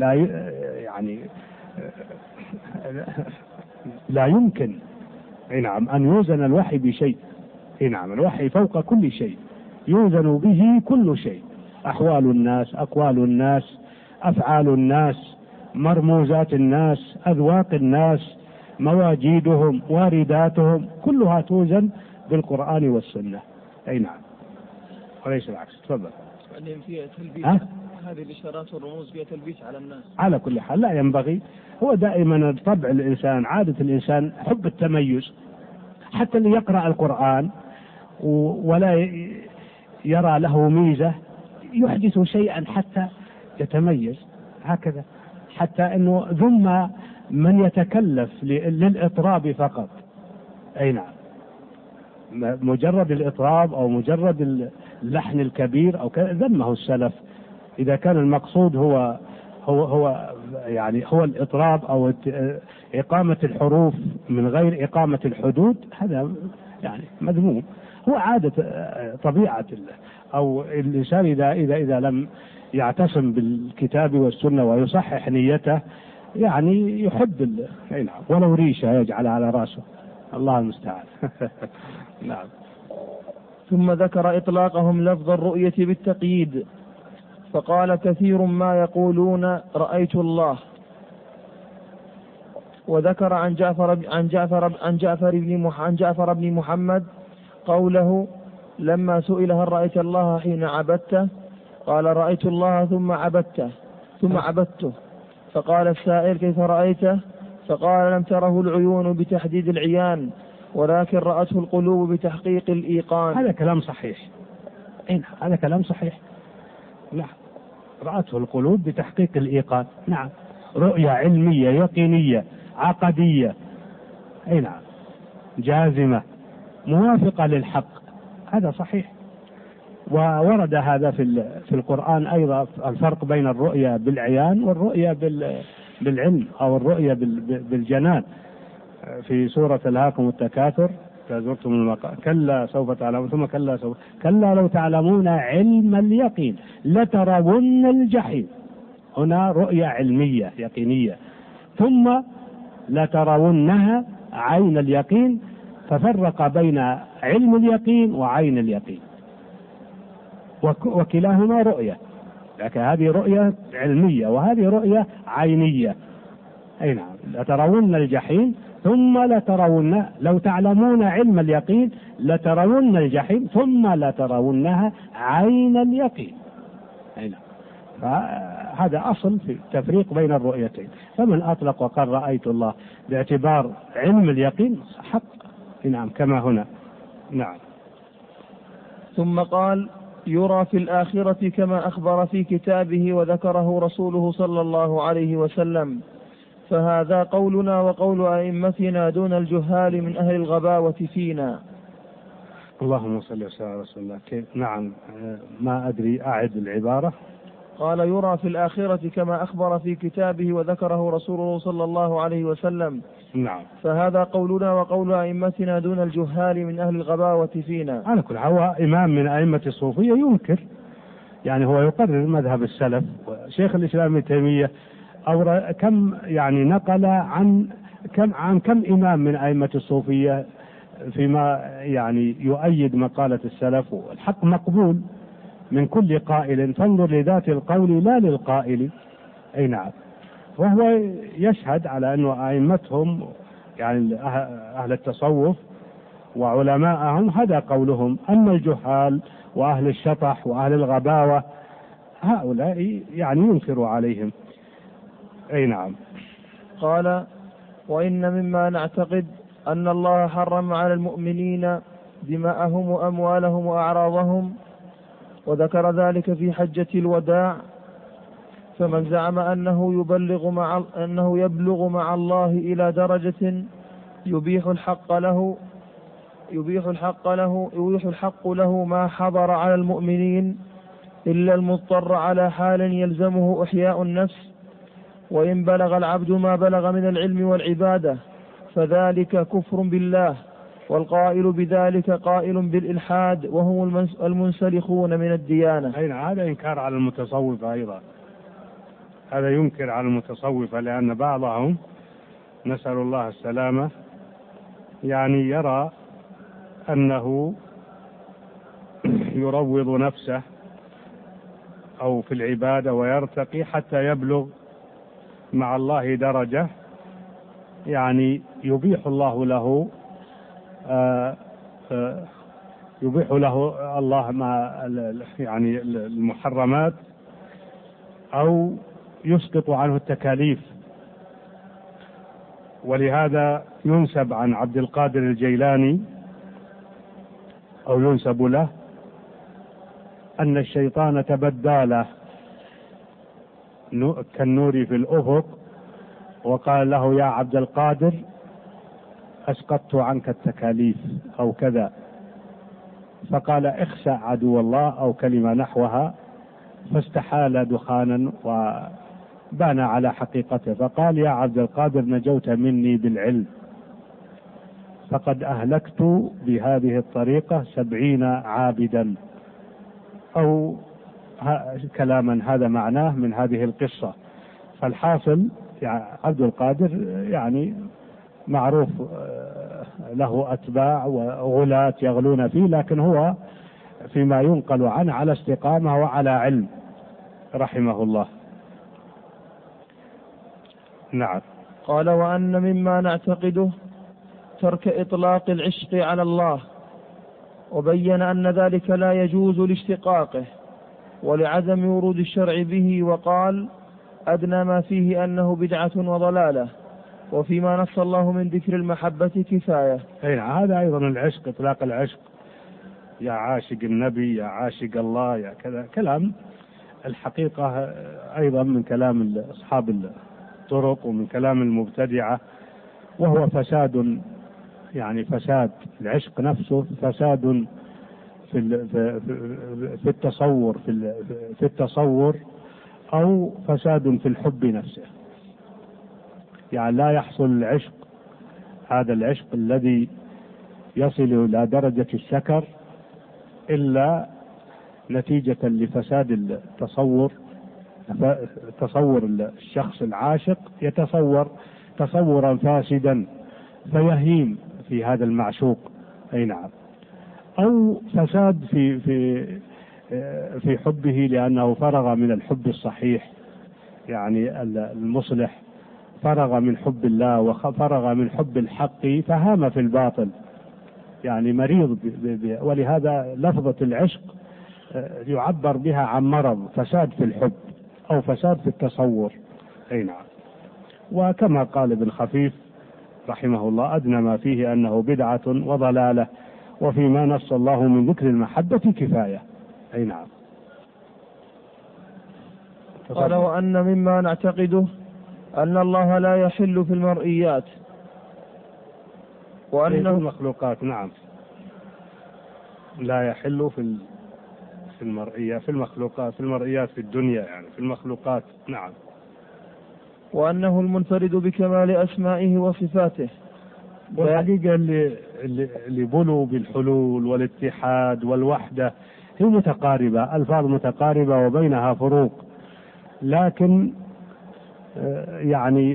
لا يمكن أن يوزن الوحي بشيء. نعم، الوحي فوق كل شيء يوزن به كل شيء، أحوال الناس، أقوال الناس، أفعال الناس، مرموزات الناس، أذواق الناس، مواجيدهم، وارداتهم، كلها توزن بالقرآن والسنة. أي نعم، وليس العكس. تفضل. فيها تلبيس، هذه الإشارات والرموز فيها تلبيس على الناس. على كل حال لا ينبغي، هو دائما طبع الإنسان، عادة الإنسان حب التميز، حتى اللي يقرأ القرآن ولا يرى له ميزة يحدث شيئا حتى يتميز، هكذا، حتى أنه ذم من يتكلف للإطراب فقط. أي نعم، مجرد الإطراب أو مجرد اللحن الكبير أو كذا ذمه السلف. إذا كان المقصود هو الإطراب أو إقامة الحروف من غير إقامة الحدود، هذا يعني مذموم. هو عادة طبيعة أو الإنسان إذا لم يعتصم بالكتاب والسنة ويصحح نيته يعني يحب ولو ريشة يجعل على رأسه، الله المستعان. نعم. ثم ذكر إطلاقهم لفظ الرؤية بالتقييد، فقال كثير ما يقولون رأيت الله. وذكر عن جعفر بن محمد قوله لما سئل هل رأيت الله حين عبدته قال رأيت الله ثم عبدته. فقال السائل كيف رأيته؟ فقال لم تره العيون بتحديد العيان ولكن رأته القلوب بتحقيق الإيقان. هذا كلام صحيح. هذا كلام صحيح. نعم، رأته القلوب بتحقيق الإيقان. نعم، رؤية علمية يقينية عقدية. نعم، جازمة موافقة للحق، هذا صحيح. وورد هذا في القرآن أيضا الفرق بين الرؤية بالعيان والرؤية بالعلم أو الرؤية بالجنان. في سورة ألهاكم التكاثر زرتم المقام كلا سوف تعلمون ثم كلا لو تعلمون علم اليقين لترون الجحيم. هنا رؤية علمية يقينية. ثم لترونها عين اليقين، ففرق بين علم اليقين وعين اليقين، وكلاهما رؤية، لكن هذه رؤية علمية وهذه رؤية عينية. أي نعم، لترون الجحيم ثم لترون، لو تعلمون علم اليقين لترون الجحيم ثم لترونها عين اليقين. أي نعم، فهذا أصل في التفريق بين الرؤيتين. فمن أطلق وقال رأيت الله باعتبار علم اليقين حق. نعم، كما هنا. نعم. ثم قال يرى في الآخرة كما أخبر في كتابه وذكره رسوله صلى الله عليه وسلم، فهذا قولنا وقول أئمتنا دون الجهال من أهل الغباوة فينا. اللهم صل وسلم على رسول الله. نعم، ما أدري، أعد العبارة. قال يرى في الآخرة كما أخبر في كتابه وذكره رسوله صلى الله عليه وسلم. نعم. فهذا قولنا وقول أئمتنا دون الجهال من أهل الغباوة فينا. على كل هو إمام من أئمة الصوفية ينكر، يعني هو يقرر مذهب السلف. شيخ الإسلام ابن تيمية كم يعني نقل عن كم إمام من أئمة الصوفية فيما يعني يؤيد مقالة السلف. والحق مقبول من كل قائل، فانظر لذات القول لا للقائل. أي نعم. وهو يشهد على أنه أئمتهم يعني أهل التصوف وعلماءهم هذا قولهم. أما الجهال وأهل الشطح وأهل الغباوة هؤلاء يعني ينكر عليهم. أي نعم. قال وإن مما نعتقد أن الله حرم على المؤمنين دماءهم وأموالهم وأعراضهم، وذكر ذلك في حجة الوداع. فمن زعم أنه يبلغ مع الله إلى درجة يبيح الحق له ما حضر على المؤمنين إلا المضطر على حال يلزمه إحياء النفس، وإن بلغ العبد ما بلغ من العلم والعبادة فذلك كفر بالله، والقائل بذلك قائل بالإلحاد وهم المنسلخون من الديانة. هذا إنكار على المتصوفة أيضا، هذا ينكر على المتصوفة، لأن بعضهم نسأل الله السلامة يعني يرى أنه يروض نفسه أو في العبادة ويرتقي حتى يبلغ مع الله درجة يعني يبيح له الله ما يعني المحرمات أو يسقط عنه التكاليف. ولهذا ينسب عن عبد القادر الجيلاني أو ينسب له أن الشيطان تبدى له كالنور في الأفق وقال له يا عبد القادر أسقطت عنك التكاليف أو كذا، فقال اخسأ عدو الله أو كلمة نحوها، فاستحال دخانا وبان على حقيقته، فقال يا عبد القادر نجوت مني بالعلم، فقد أهلكت بهذه الطريقة 70 عابدا، أو كلاما هذا معناه من هذه القصة. فالحاصل يعني عبد القادر يعني معروف له أتباع وغلاة يغلون فيه، لكن هو فيما ينقل عنه على استقامة وعلى علم رحمه الله. نعم. قال وأن مما نعتقده ترك إطلاق العشق على الله، وبين أن ذلك لا يجوز لاشتقاقه ولعدم ورود الشرع به، وقال أدنى ما فيه أنه بدعة وضلالة، وفيما نص الله من ذكر المحبة كفاية. هذا أيضا العشق، إطلاق العشق، يا عاشق النبي يا عاشق الله يا كذا، كلام الحقيقة أيضا من كلام أصحاب الطرق ومن كلام المبتدعة، وهو فساد، يعني فساد العشق نفسه، فساد في التصور أو فساد في الحب نفسه. يعني لا يحصل العشق، هذا العشق الذي يصل إلى درجة السكر، إلا نتيجة لفساد التصور. تصور الشخص العاشق يتصور تصورا فاسدا فيهيم في هذا المعشوق. أي نعم. أو فساد في حبه لأنه فرغ من الحب الصحيح، يعني المصلح، فرغ من حب الله وفرغ من حب الحق فهام في الباطل، يعني مريض ولهذا لفظة العشق يعبر بها عن مرض، فساد في الحب أو فساد في التصور. أي نعم. وكما قال ابن خفيف رحمه الله أدنى ما فيه أنه بدعة وضلالة، وفيما نص الله من ذكر المحبة كفاية. أي نعم. قال وأن مما نعتقده أن الله لا يحل في المرئيات، وأن المخلوقات نعم لا يحل في المرئيات، في المخلوقات، في المرئيات في الدنيا، يعني في المخلوقات. نعم. وأنه المنفرد بكمال أسمائه وصفاته. والحقيقة اللي بنوا بالحلول والاتحاد والوحدة هي متقاربة، ألفاظ متقاربة وبينها فروق، لكن يعني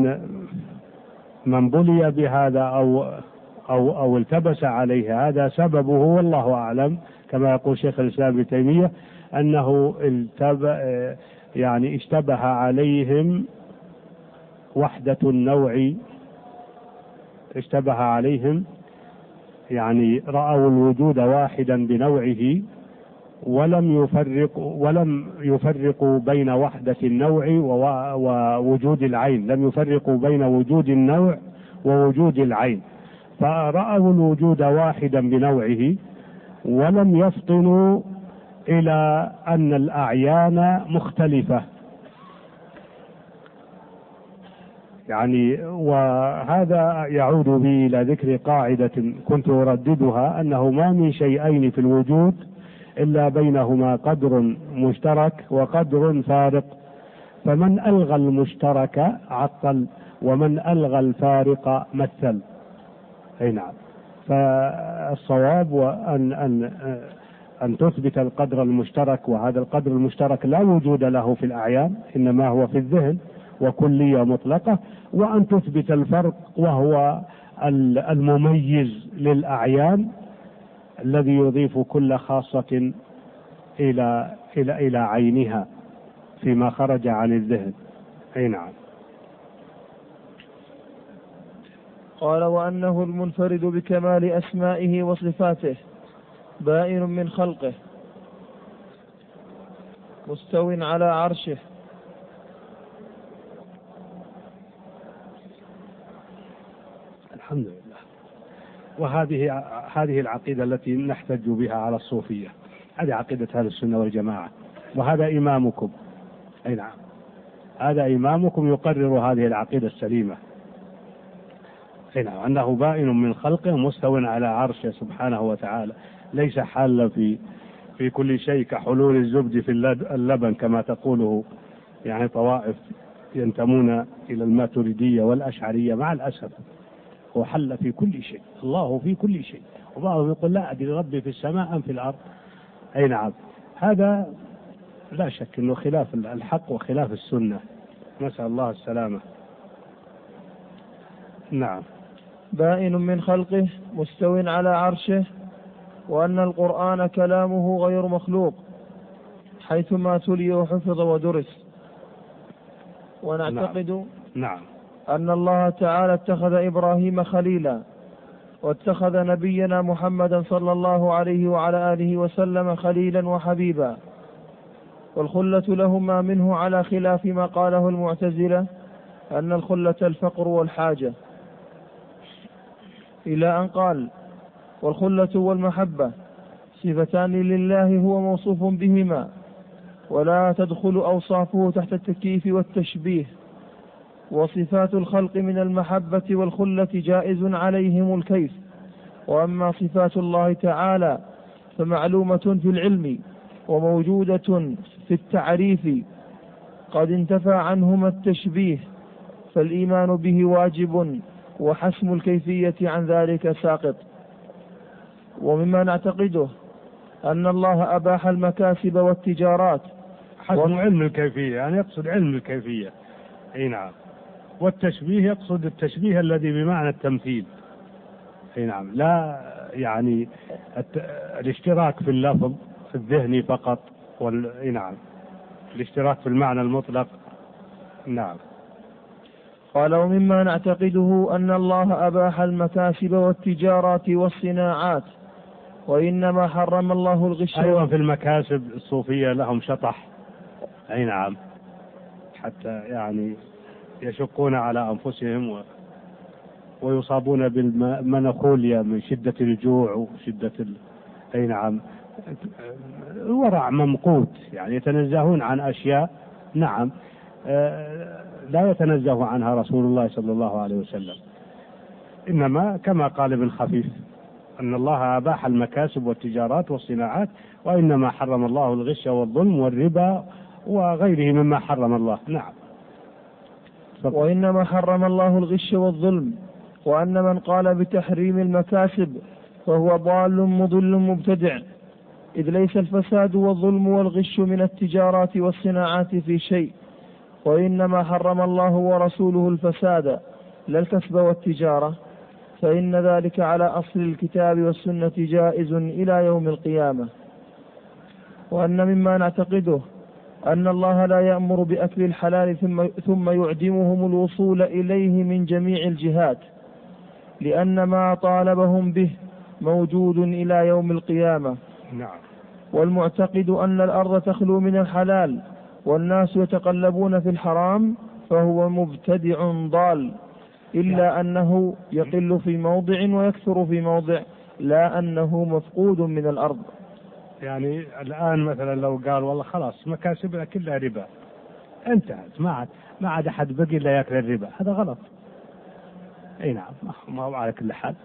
من بلي بهذا أو التبس عليه هذا سببه والله أعلم، كما يقول شيخ الإسلام ابن تيمية أنه يعني اشتبه عليهم وحدة النوع، اشتبه عليهم، يعني رأوا الوجود واحدا بنوعه ولم يفرقوا بين وحدة النوع ووجود العين، لم يفرقوا بين وجود النوع ووجود العين، فرأوا الوجود واحدا بنوعه ولم يفطنوا إلى أن الأعيان مختلفة. يعني وهذا يعود بي إلى ذكر قاعدة كنت أرددها، أنه ما من شيئين في الوجود إلا بينهما قدر مشترك وقدر فارق، فمن ألغى المشترك عطل ومن ألغى الفارق مثل. أي نعم. فالصواب أن تثبت القدر المشترك، وهذا القدر المشترك لا وجود له في الأعيان، إنما هو في الذهن وكلية مطلقة، وأن تثبت الفرق وهو المميز للأعيان الذي يضيف كل خاصة إلى عينها فيما خرج عن الذهن. أي نعم. قال وأنه المنفرد بكمال أسمائه وصفاته، بائن من خلقه، مستو على عرشه، الحمد لله. وهذه العقيدة التي نحتج بها على الصوفية، هذه عقيدة أهل السنة والجماعة، وهذا إمامكم. أي نعم، هذا إمامكم يقرر هذه العقيدة السليمة. أي نعم، أنه بائن من خلقه مستو على عرشه سبحانه وتعالى، ليس حالا في كل شيء كحلول الزبد في اللبن كما تقوله يعني طوائف ينتمون إلى الماتريدية والأشعرية. مع الأسف هو حل في كل شيء، الله في كل شيء، وبعضهم يقول لا أدري ربي في السماء أم في الأرض. أي نعم، هذا لا شك أنه خلاف الحق وخلاف السنة، نسأل الله السلامة. نعم. بائن من خلقه مستو على عرشه، وأن القرآن كلامه غير مخلوق حيثما تلي وحفظ ودرس. ونعتقد نعم. أن الله تعالى اتخذ إبراهيم خليلا، واتخذ نبينا محمدا صلى الله عليه وعلى آله وسلم خليلا وحبيبا، والخلة لهما منه على خلاف ما قاله المعتزلة أن الخلة الفقر والحاجة، إلى أن قال والخلة والمحبة صفتان لله هو موصوف بهما، ولا تدخل أوصافه تحت التكييف والتشبيه، وصفات الخلق من المحبة والخلة جائز عليهم الكيف، وأما صفات الله تعالى فمعلومة في العلم وموجودة في التعريف، قد انتفى عنهما التشبيه، فالإيمان به واجب وحسم الكيفية عن ذلك ساقط. ومما نعتقده أن الله أباح المكاسب والتجارات. حسم علم الكيفية، يعني يقصد علم الكيفية. أي نعم. والتشبيه يقصد التشبيه الذي بمعنى التمثيل. أي نعم، لا يعني الاشتراك في اللفظ في الذهن فقط. أي نعم، الاشتراك في المعنى المطلق. نعم. قال ومما نعتقده أن الله أباح المكاسب والتجارات والصناعات، وإنما حرم الله الغش. أيضا في المكاسب الصوفية لهم شطح. أي نعم، حتى يعني يشقون على أنفسهم ويصابون بالمنخولية من شدة الجوع وشدة أي نعم، ورع ممقوت، يعني يتنزهون عن أشياء نعم لا يتنزه عنها رسول الله صلى الله عليه وسلم. إنما كما قال ابن خفيف أن الله أباح المكاسب والتجارات والصناعات، وإنما حرم الله الغش والظلم والربا وغيره مما حرم الله. نعم. وإنما حرم الله الغش والظلم، وأن من قال بتحريم المكاسب فهو ضال مضل مبتدع، إذ ليس الفساد والظلم والغش من التجارات والصناعات في شيء، وإنما حرم الله ورسوله الفساد لا الكسب والتجارة، فإن ذلك على أصل الكتاب والسنة جائز إلى يوم القيامة. وأن مما نعتقده أن الله لا يأمر بأكل الحلال ثم يعدمهم الوصول إليه من جميع الجهات، لأن ما طالبهم به موجود إلى يوم القيامة. نعم. والمعتقد أن الأرض تخلو من الحلال والناس يتقلبون في الحرام فهو مبتدع ضال، إلا أنه يقل في موضع ويكثر في موضع، لا أنه مفقود من الأرض. يعني الآن مثلا لو قال والله خلاص مكاسبنا كلها ربا، انتهت، ما عاد أحد بقي إلا يأكل الربا، هذا غلط. أي نعم، ما هو على كل حال.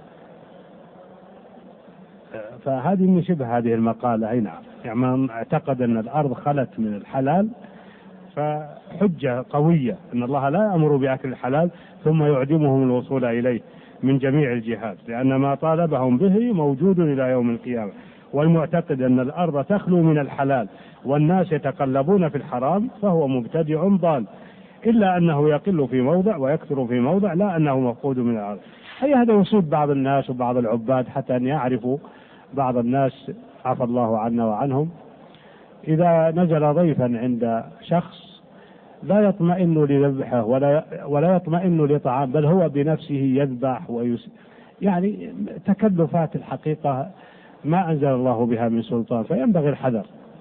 فهذه من شبه هذه المقالة. أي نعم، يعني من اعتقد أن الأرض خلت من الحلال فحجة قوية أن الله لا يأمر بأكل الحلال ثم يعدمهم الوصول إليه من جميع الجهات، لأن ما طالبهم به موجود إلى يوم القيامة. والمعتقد أن الأرض تخلو من الحلال والناس يتقلبون في الحرام فهو مبتدع ضال، إلا أنه يقل في موضع ويكثر في موضع، لا أنه مفقود من الأرض. أي هذا يصيب بعض الناس وبعض العباد حتى أن يعرفوا بعض الناس، عفى الله عنا وعنهم، إذا نزل ضيفا عند شخص لا يطمئن لذبحه ولا يطمئن لطعام، بل هو بنفسه يذبح يعني تكلفات الحقيقة ما أنزل الله بها من سلطان، فينبغي الحذر.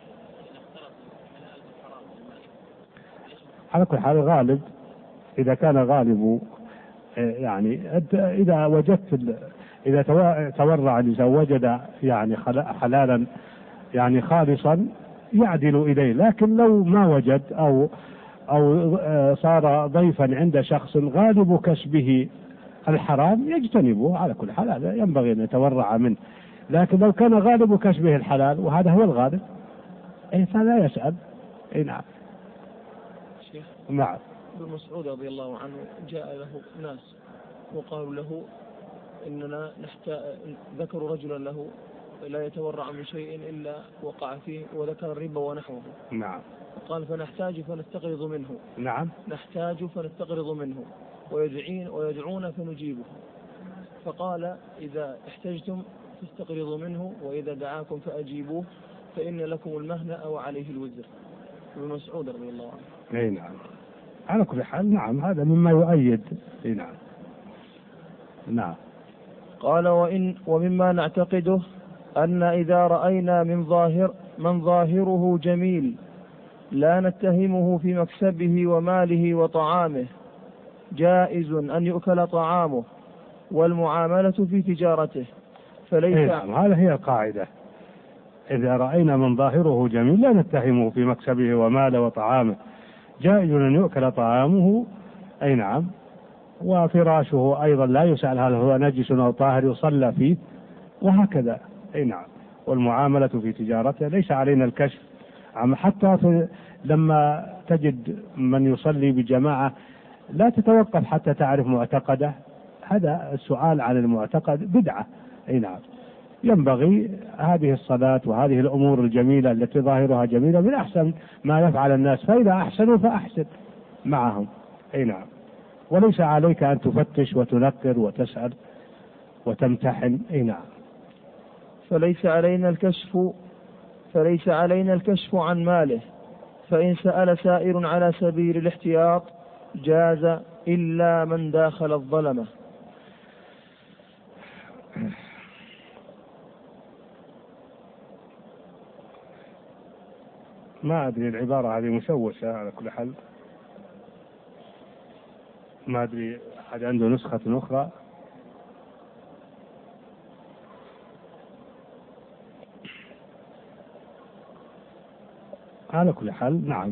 على كل حال غالب، إذا كان غالب يعني إذا وجدت إذا تورع الإنسان وجد يعني حلالا يعني خالصا يعدل إليه، لكن لو ما وجد أو صار ضيفا عند شخص غالب كسبه الحرام يجتنبه، على كل حال هذا ينبغي أن يتورع منه. لكن لو كان غالب كسبه الحلال وهذا هو الغالب فلا يسأل. أي نعم. نعم. ابن مسعود رضي الله عنه جاء له ناس وقالوا له إننا ذكروا رجلا له لا يتورع من شيء إلا وقع فيه، وذكر الربا ونحوه. نعم. قال فنحتاج فنستقرض منه. نعم. نحتاج فنستقرض منه ويدعون فنجيبه. فقال إذا احتجتم فاستقرضوا منه، وإذا دعاكم فأجيبوه، فإن لكم المهنة وعليه الوزر. ابن مسعود رضي الله عنه. أي نعم. على كل حال نعم، هذا مما يؤيد. أي نعم. نعم. قال ومما نعتقده أن إذا رأينا من ظاهره جميل لا نتهمه في مكسبه وماله وطعامه جائز أن يؤكل طعامه والمعاملة في تجارته، فليس هذا هي القاعدة. إذا رأينا من ظاهره جميل لا نتهمه في مكسبه وماله وطعامه، جائز أن يؤكل طعامه. أي نعم. وفراشه أيضا لا يسأل هل هو نجس أو طاهر يصلى فيه، وهكذا. أي نعم. والمعاملة في تجارته ليس علينا الكشف، حتى لما تجد من يصلي بجماعة لا تتوقف حتى تعرف معتقده، هذا السؤال عن المعتقد بدعة. أي نعم. ينبغي هذه الصلاة وهذه الأمور الجميلة التي ظاهرها جميلة من أحسن ما يفعل الناس، فإذا أحسنوا فأحسن معهم. أي نعم. وليس عليك أن تفتش وتنكر وتسأل وتمتحن. أي نعم. فليس علينا الكشف عن ماله، فإن سأل سائر على سبيل الاحتياط جاز إلا من داخل الظلمة. ما أدري، العبارة هذه مشوشة على كل حال، ما أدري أحد عنده نسخة أخرى. على كل حال نعم.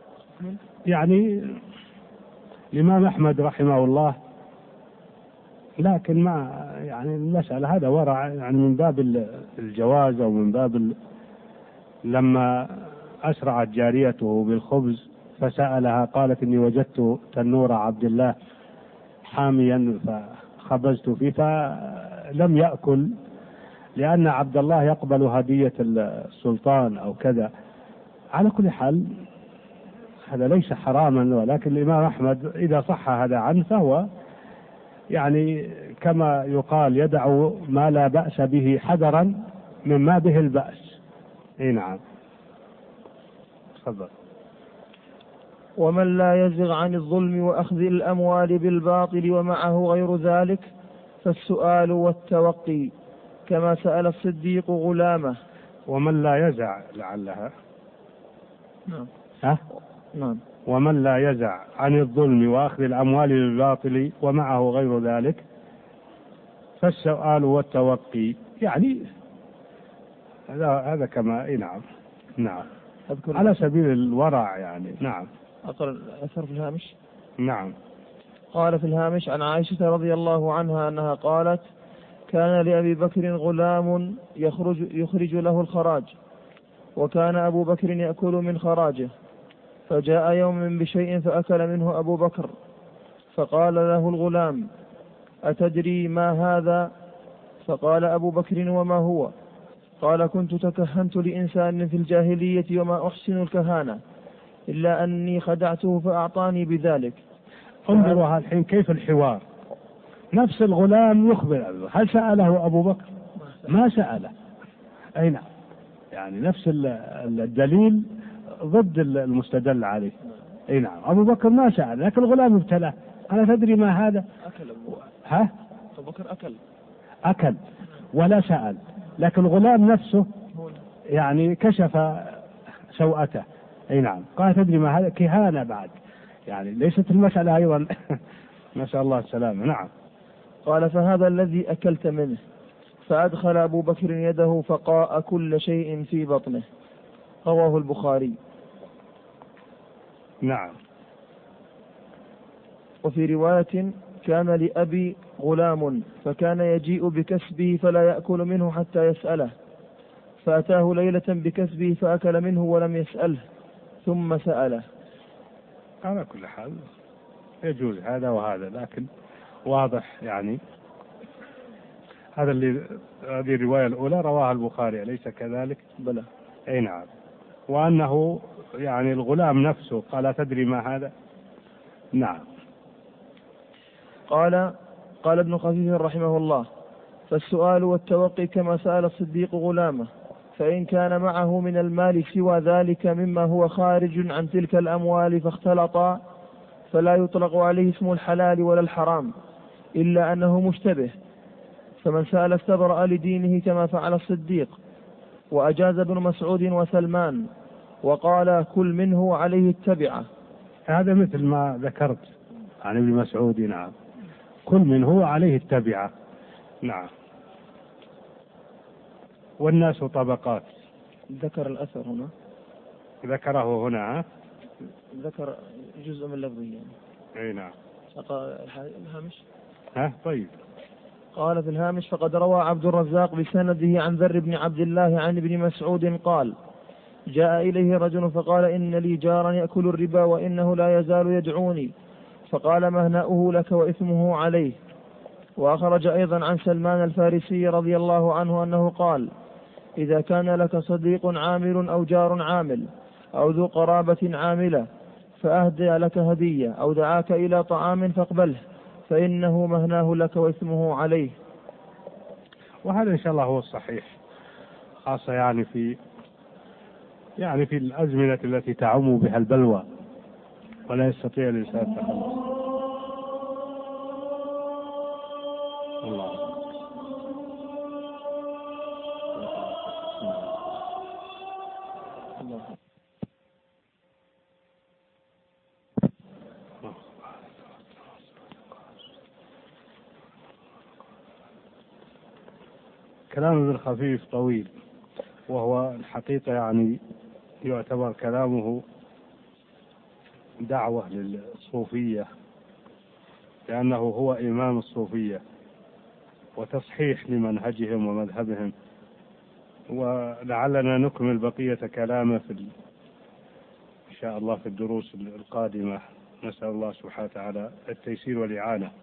يعني الإمام أحمد رحمه الله لكن ما يعني المسألة هذا ورع يعني من باب الجواز، أو من باب لما أسرعت جاريته بالخبز فسألها قالت إني وجدت تنور عبد الله حاميا فخبزت فيه فلم يأكل، لأن عبد الله يقبل هدية السلطان أو كذا. على كل حال هذا ليس حراما، ولكن الإمام أحمد إذا صح هذا عنه فهو يعني كما يقال يدع ما لا بأس به حذرا مما به البأس. اي نعم. تفضل. ومن لا يزغ عن الظلم وأخذ الأموال بالباطل ومعه غير ذلك فالسؤال والتوقي كما سأل الصديق غلامه. ومن لا يزع لعلها. نعم. ها؟ نعم. ومن لا يزع عن الظلم وأخذ الأموال بالباطل ومعه غير ذلك فالسؤال والتوقي، يعني هذا كما نعم. نعم على سبيل الورع يعني. نعم. أقرأ الأثر في الهامش. نعم. قال في الهامش عن عائشة رضي الله عنها أنها قالت: كان لأبي بكر غلام يخرج له الخراج، وكان أبو بكر يأكل من خراجه، فجاء يوم بشيء فأكل منه أبو بكر، فقال له الغلام: أتدري ما هذا؟ فقال أبو بكر: وما هو؟ قال: كنت تكهنت لإنسان في الجاهلية وما أحسن الكهانة إلا أني خدعته فأعطاني بذلك. انظروا الحين كيف الحوار، نفس الغلام يخبر. هل سأله أبو بكر؟ ما سأله. أي نعم، يعني نفس الدليل ضد المستدل عليه. أي نعم، أبو بكر ما سأل، لكن الغلام ابتلاه. أنا تدري ما هذا؟ ها؟ أبو بكر أكل ولا سأل، لكن الغلام نفسه يعني كشف سوءته. أي نعم، قال: تدري ما هذا؟ كهانة بعد، يعني ليست المسألة أيضا نسأل الله السلامة. نعم. قال: فهذا الذي أكلت منه. فأدخل أبو بكر يده فقاء كل شيء في بطنه. رواه البخاري. نعم. وفي رواية: كان لأبي غلام فكان يجيء بكسبه فلا يأكل منه حتى يسأله، فأتاه ليلة بكسبه فأكل منه ولم يسأله ثم سأله. على كل حال يجوز هذا وهذا، لكن واضح يعني هذه الرواية الأولى رواها البخاري، أليس كذلك؟ بلى. أي نعم. وأنه يعني الغلام نفسه قال: تدري ما هذا؟ نعم. قال ابن خفيف رحمه الله: فالسؤال والتوقي كما سأل الصديق غلامه، فإن كان معه من المال سوى ذلك مما هو خارج عن تلك الأموال فاختلطا فلا يطلق عليه اسم الحلال ولا الحرام إلا أنه مشتبه، فمن سأل استبرأ لدينه كما فعل الصديق. وأجاز ابن مسعود وسلمان وقال: كل منه عليه التبعة. هذا مثل ما ذكرت عن ابن مسعود. نعم، كل منه عليه التبعة. نعم. والناس طبقات. ذكر الأثر هنا، ذكره هنا، ذكر جزء من لفظه يعني. أي نعم. الهامش. طيب. قال في الهامش: فقد روى عبد الرزاق بسنده عن ذر بن عبد الله عن ابن مسعود قال: جاء إليه رجل فقال: إن لي جارا يأكل الربا وإنه لا يزال يدعوني، فقال: مهنأه لك وإثمه عليه. وأخرج أيضا عن سلمان الفارسي رضي الله عنه أنه قال: إذا كان لك صديق عامل أو جار عامل أو ذو قرابة عاملة فأهدى لك هدية أو دعاك إلى طعام فاقبله، فإنه مهناه لك وإثمه عليه. وهذا إن شاء الله هو الصحيح، خاصة يعني في الأزمنة التي تعم بها البلوى ولا يستطيع الإنسان التخلص. الله. كلام ابن خفيف طويل، وهو الحقيقة يعني يعتبر كلامه دعوة للصوفية، لأنه هو إمام الصوفية وتصحيح لمنهجهم ومذهبهم. ولعلنا نكمل بقية كلامه إن شاء الله في الدروس القادمة. نسأل الله سبحانه وتعالى التيسير والإعانة.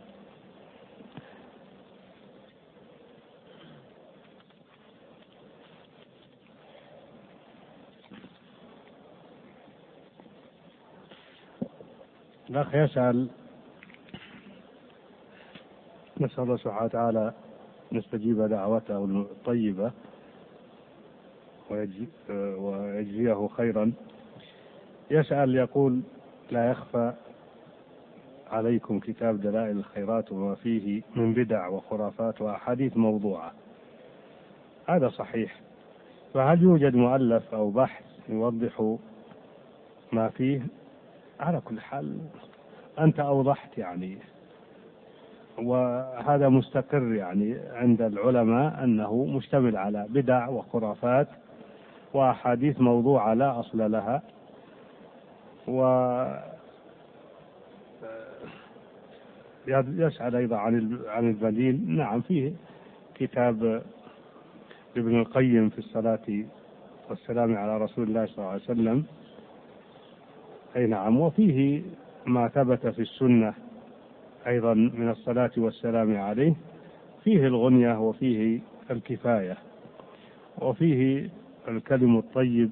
الأخ يسأل، نسأل الله سبحانه وتعالى نستجيب دعوته الطيبة ويجزيه خيرا. يسأل يقول: لا يخفى عليكم كتاب دلائل الخيرات وما فيه من بدع وخرافات وأحاديث موضوعة. هذا صحيح، فهل يوجد مؤلف أو بحث يوضح ما فيه؟ على كل حال أنت أوضحت يعني، وهذا مستقر يعني عند العلماء أنه مشتمل على بدع وخرافات وأحاديث موضوعة لا أصل لها. يسأل أيضا عن البديل. نعم، فيه كتاب ابن القيم في الصلاة والسلام على رسول الله صلى الله عليه وسلم. أي نعم، وفيه ما ثبت في السنة أيضا من الصلاة والسلام عليه. فيه الغنية وفيه الكفاية وفيه الكلم الطيب،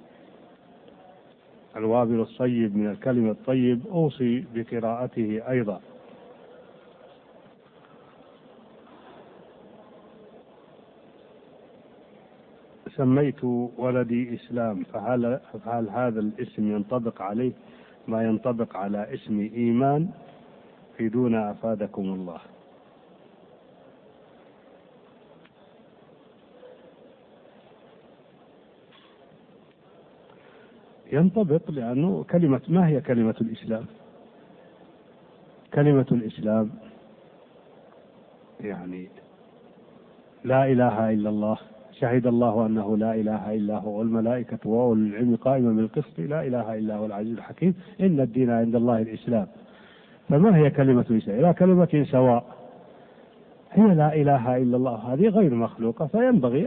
الوابل الصيب من الكلم الطيب، أوصي بقراءته أيضا. سميت ولدي إسلام، فهل هذا الاسم ينطبق عليه ما ينطبق على اسم إيمان؟ فيدونا أفادكم الله. ينطبق، لأنه كلمة، ما هي كلمة الإسلام؟ كلمة الإسلام يعني لا إله إلا الله، شهد الله أنه لا إله إلا هو والملائكة وأولو العلم قائما بالقسط، لا إله إلا هو العزيز الحكيم، إن الدين عند الله الإسلام. فما هي كلمة الإسلام؟ إلى كلمة سواء، هي لا إله إلا الله، هذه غير مخلوقة. فينبغي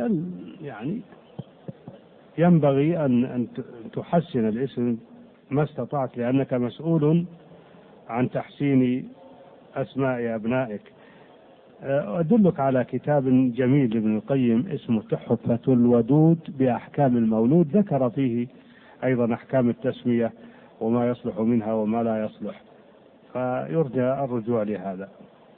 أن تحسن الاسم ما استطعت، لأنك مسؤول عن تحسين أسماء أبنائك. أدلك على كتاب جميل لابن القيم اسمه تحفة الودود بأحكام المولود، ذكر فيه أيضا أحكام التسمية وما يصلح منها وما لا يصلح، فيرجى الرجوع لهذا.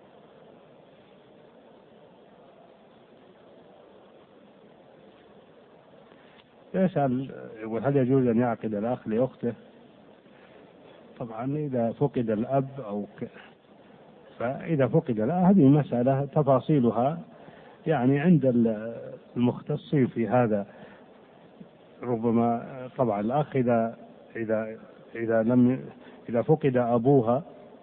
يسأل: وهل يجوز أن يعقد الأخ لأخته؟ طبعا إذا فقد الأب فإذا فقد الأب هذه مسألة تفاصيلها يعني عند المختصين في هذا. ربما طبعا الأخ إذا فقد أبوها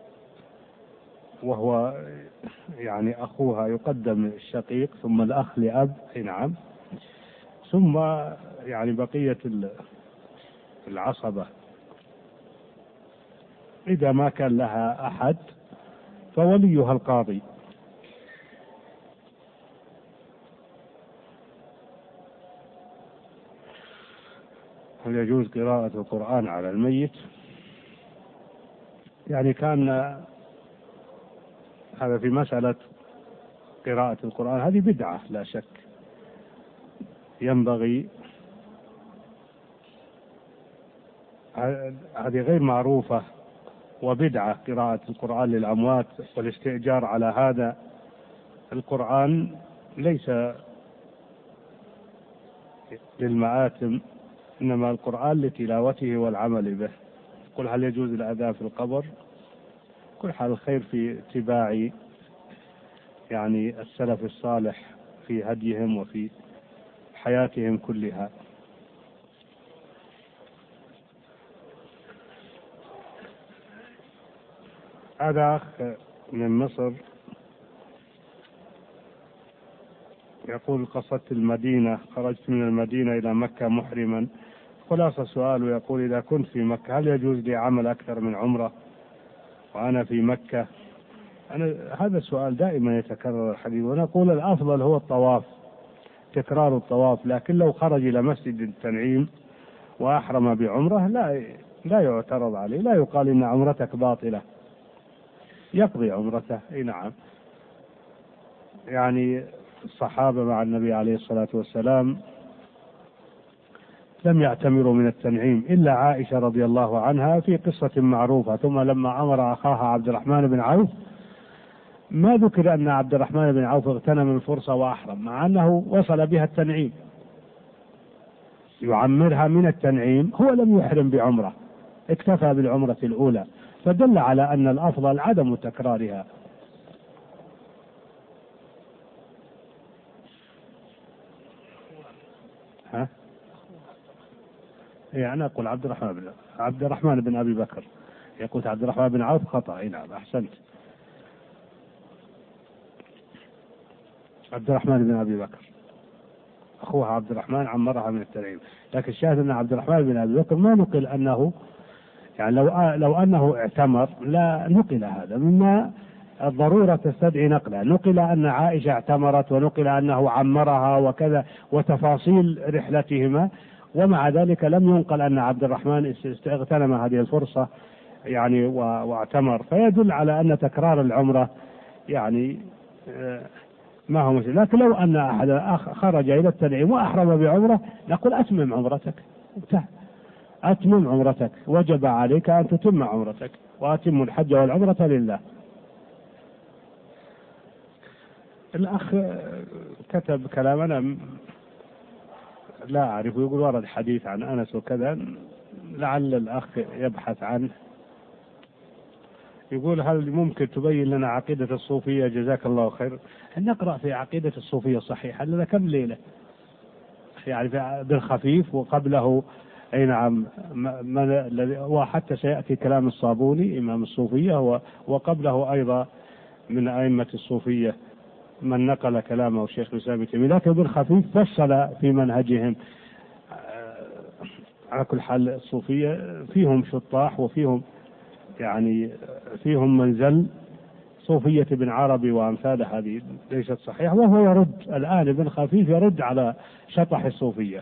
وهو يعني أخوها يقدم الشقيق ثم الأخ لأب، نعم، ثم يعني بقية العصبة. إذا ما كان لها أحد فوليها القاضي. هل يجوز قراءة القرآن على الميت؟ يعني كان هذا في مسألة قراءة القرآن، هذه بدعة لا شك، ينبغي، هذه غير معروفة وبدعة قراءة القرآن للأموات والاستئجار على هذا. القرآن ليس للمآتم، إنما القرآن لتلاوته والعمل به. قل هل يجوز الأذان في القبر؟ كل حال الخير في اتباع يعني السلف الصالح في هديهم وفي حياتهم كلها. هذا أخ من مصر يقول: قصدت المدينة، خرجت من المدينة إلى مكة محرما. خلاصة سؤاله يقول: إذا كنت في مكة هل يجوز لي عمل أكثر من عمرة وأنا في مكة؟ هذا السؤال دائما يتكرر الحديث، ونقول الأفضل هو الطواف، تكرار الطواف، لكن لو خرج إلى مسجد التنعيم وأحرم بعمرة لا يعترض عليه، لا يقال إن عمرتك باطلة، يقضي عمرته. نعم. يعني الصحابة مع النبي عليه الصلاة والسلام لم يعتمروا من التنعيم إلا عائشة رضي الله عنها في قصة معروفة. ثم لما أمر أخاها عبد الرحمن بن عوف ما ذكر أن عبد الرحمن بن عوف اغتنم الفرصة وأحرم، مع أنه وصل بها التنعيم، يعمرها من التنعيم، هو لم يحرم بعمرة، اكتفى بالعمرة الأولى، فدل على أن الأفضل عدم تكرارها. يعني أقول عبد الرحمن بن أبي بكر، يقول عبد الرحمن بن عوف خطأ. نعم أحسنت، عبد الرحمن بن أبي بكر أخوها عبد الرحمن عمرها من التنعيم، لكن الشاهد أن عبد الرحمن بن أبي بكر ما نقل أنه، يعني لو أنه اعتمر لا نقل هذا، مما الضرورة تستدعي نقله. نقل أن عائشة اعتمرت، ونقل أنه عمرها وكذا، وتفاصيل رحلتهما، ومع ذلك لم ينقل أن عبد الرحمن اغتنم هذه الفرصة يعني واعتمر، فيدل على أن تكرار العمرة يعني ما هو مشكلة. لكن لو أن أحد خرج إلى التنعيم وأحرم بعمرة نقول أتمم عمرتك، أتمم عمرتك، وجب عليك أن تتم عمرتك، وأتم الحج والعمرة لله. الأخ كتب كلامنا لا أعرف، يقول ورد حديث عن أنس وكذا، لعل الأخ يبحث عنه. يقول هل ممكن تبين لنا عقيدة الصوفية؟ جزاك الله خير. نقرأ في عقيدة الصوفية الصحيحة لنا كم ليلة يعني بالخفيف، وقبله أي نعم وحتى سيأتي كلام الصابوني إمام الصوفية، وقبله أيضا من أئمة الصوفية من نقل كلامه الشيخ الإسلام ابن تيمية، لكن بالخفيف فصل في منهجهم. على كل حال الصوفية فيهم شطاح، وفيهم يعني فيهم منزل. صوفية ابن عربي وأمثاله هذه ليست صحيحة، وهو يرد الآن ابن خفيف يرد على شطح الصوفية.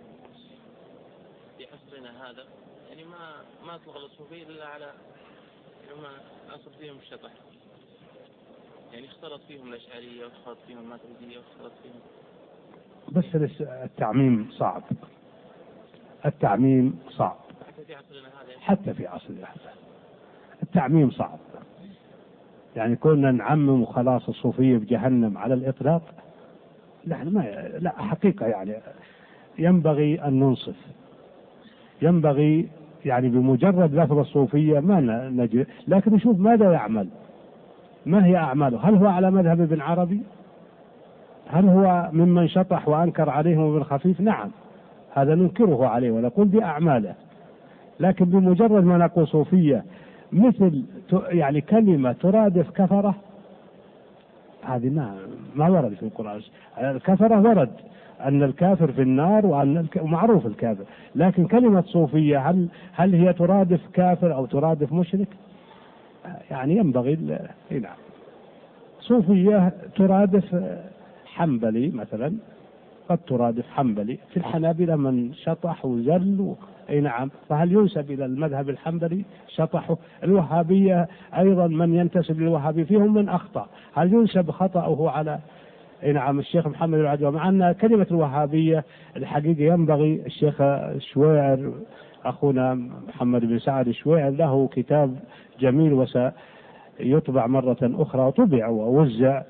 في عصرنا هذا يعني ما أطلق الصوفية إلا على ما أصل فيهم الشطح، يعني اختلط فيهم الأشعرية واختلط فيهم الماتريدية واختلط فيهم، بس التعميم صعب، التعميم صعب حتى في عصرنا هذا التعميم صعب. يعني كنا نعمم وخلاص الصوفية بجهنم على الإطلاق، لا حقيقة يعني ينبغي أن ننصف، ينبغي يعني بمجرد لفظ الصوفية ما نجي، لكن نشوف ماذا يعمل، ما هي أعماله. هل هو على مذهب ابن عربي؟ هل هو ممن شطح وأنكر عليهم ابن خفيف؟ نعم، هذا ننكره عليه ونقول بأعماله، لكن بمجرد ما نقول صوفية مثل يعني كلمة ترادف كفرة، هذه ما ورد في القرآن. الكفرة ورد أن الكافر في النار ومعروف الكافر، لكن كلمة صوفية هل هي ترادف كافر أو ترادف مشرك؟ يعني ينبغي نعم. صوفية ترادف حنبلي مثلا، قد ترادف حنبلي، في الحنابلة من شطح وزل أي نعم، فهل ينسب إلى المذهب الحنبلي شطحه؟ الوهابية أيضا من ينتسب للوهابي فيهم من أخطأ، هل ينسب خطأه على أي نعم الشيخ محمد العدوى؟ مع أن كلمة الوهابية الحقيقة ينبغي الشيخ الشويعر أخونا محمد بن سعد الشويعر له كتاب جميل وسيطبع مرة أخرى، وطبع ووزع،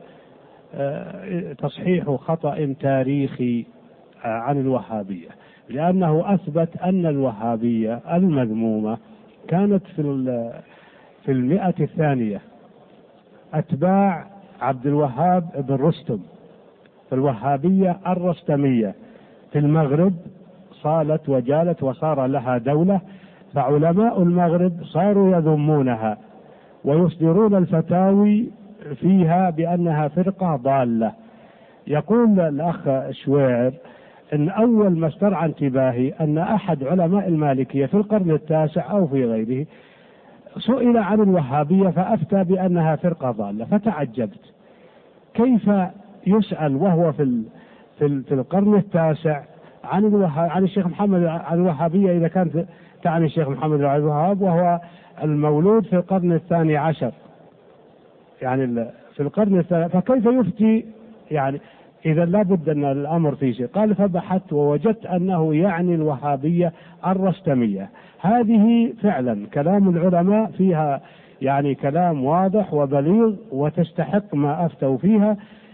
تصحيح خطأ تاريخي عن الوهابية، لأنه أثبت أن الوهابية المذمومة كانت في 100 الثانية أتباع عبد الوهاب بن رستم، في الوهابية الرستمية في المغرب صالت وجالت وصار لها دولة، فعلماء المغرب صاروا يذمونها ويصدرون الفتاوي فيها بأنها فرقة ضالة. يقول الأخ الشويعر إن أول ما استرعى انتباهي أن أحد علماء المالكية في القرن 9 أو في غيره سئل عن الوهابية فأفتى بأنها فرقة ضالة، فتعجبت كيف يسأل وهو في القرن التاسع عن الشيخ محمد عن الوهابية، إذا كانت تعني الشيخ محمد بن عبد الوهاب وهو المولود في القرن الثاني عشر، يعني في القرن الثاني، فكيف يفتي؟ يعني إذا لابد أن الأمر فيه شيء. قال فبحثت ووجدت أنه يعني الوهابية الرستمية. هذه فعلا كلام العلماء فيها يعني واضح وبليغ وتستحق ما أفتوا فيها.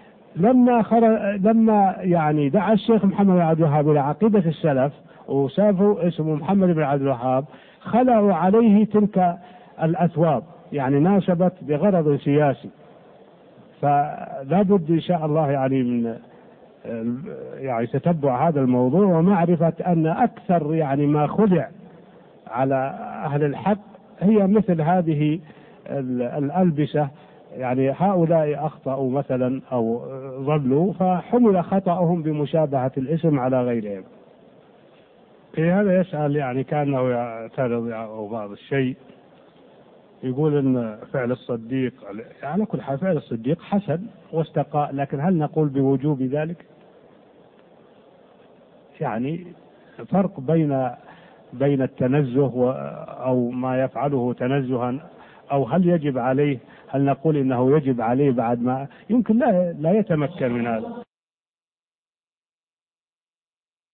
لما يعني دعا الشيخ محمد بن عبد الوهاب إلى عقيدة السلف وسافوا اسمه محمد بن عبد الوهاب، خلعوا عليه تلك الأثواب، يعني ناسبت بغرض سياسي. فلا بد إن شاء الله يعني من يعني تتبع هذا الموضوع ومعرفة أن أكثر يعني ما خلع على أهل الحق هي مثل هذه الألبسة. يعني هؤلاء أخطأوا مثلا أو ضلوا فحمل خطأهم بمشابهة الاسم على غيرهم. في هذا يسأل يعني كأنه يعترض أو بعض الشيء، يقول إن فعل الصديق على كل حال فعل الصديق حسن واستقاء، لكن هل نقول بوجوب ذلك؟ يعني فرق بين التنزه أو ما يفعله تنزها، أو هل يجب عليه، هل نقول إنه يجب عليه بعد ما يمكن لا يتمكن من هذا.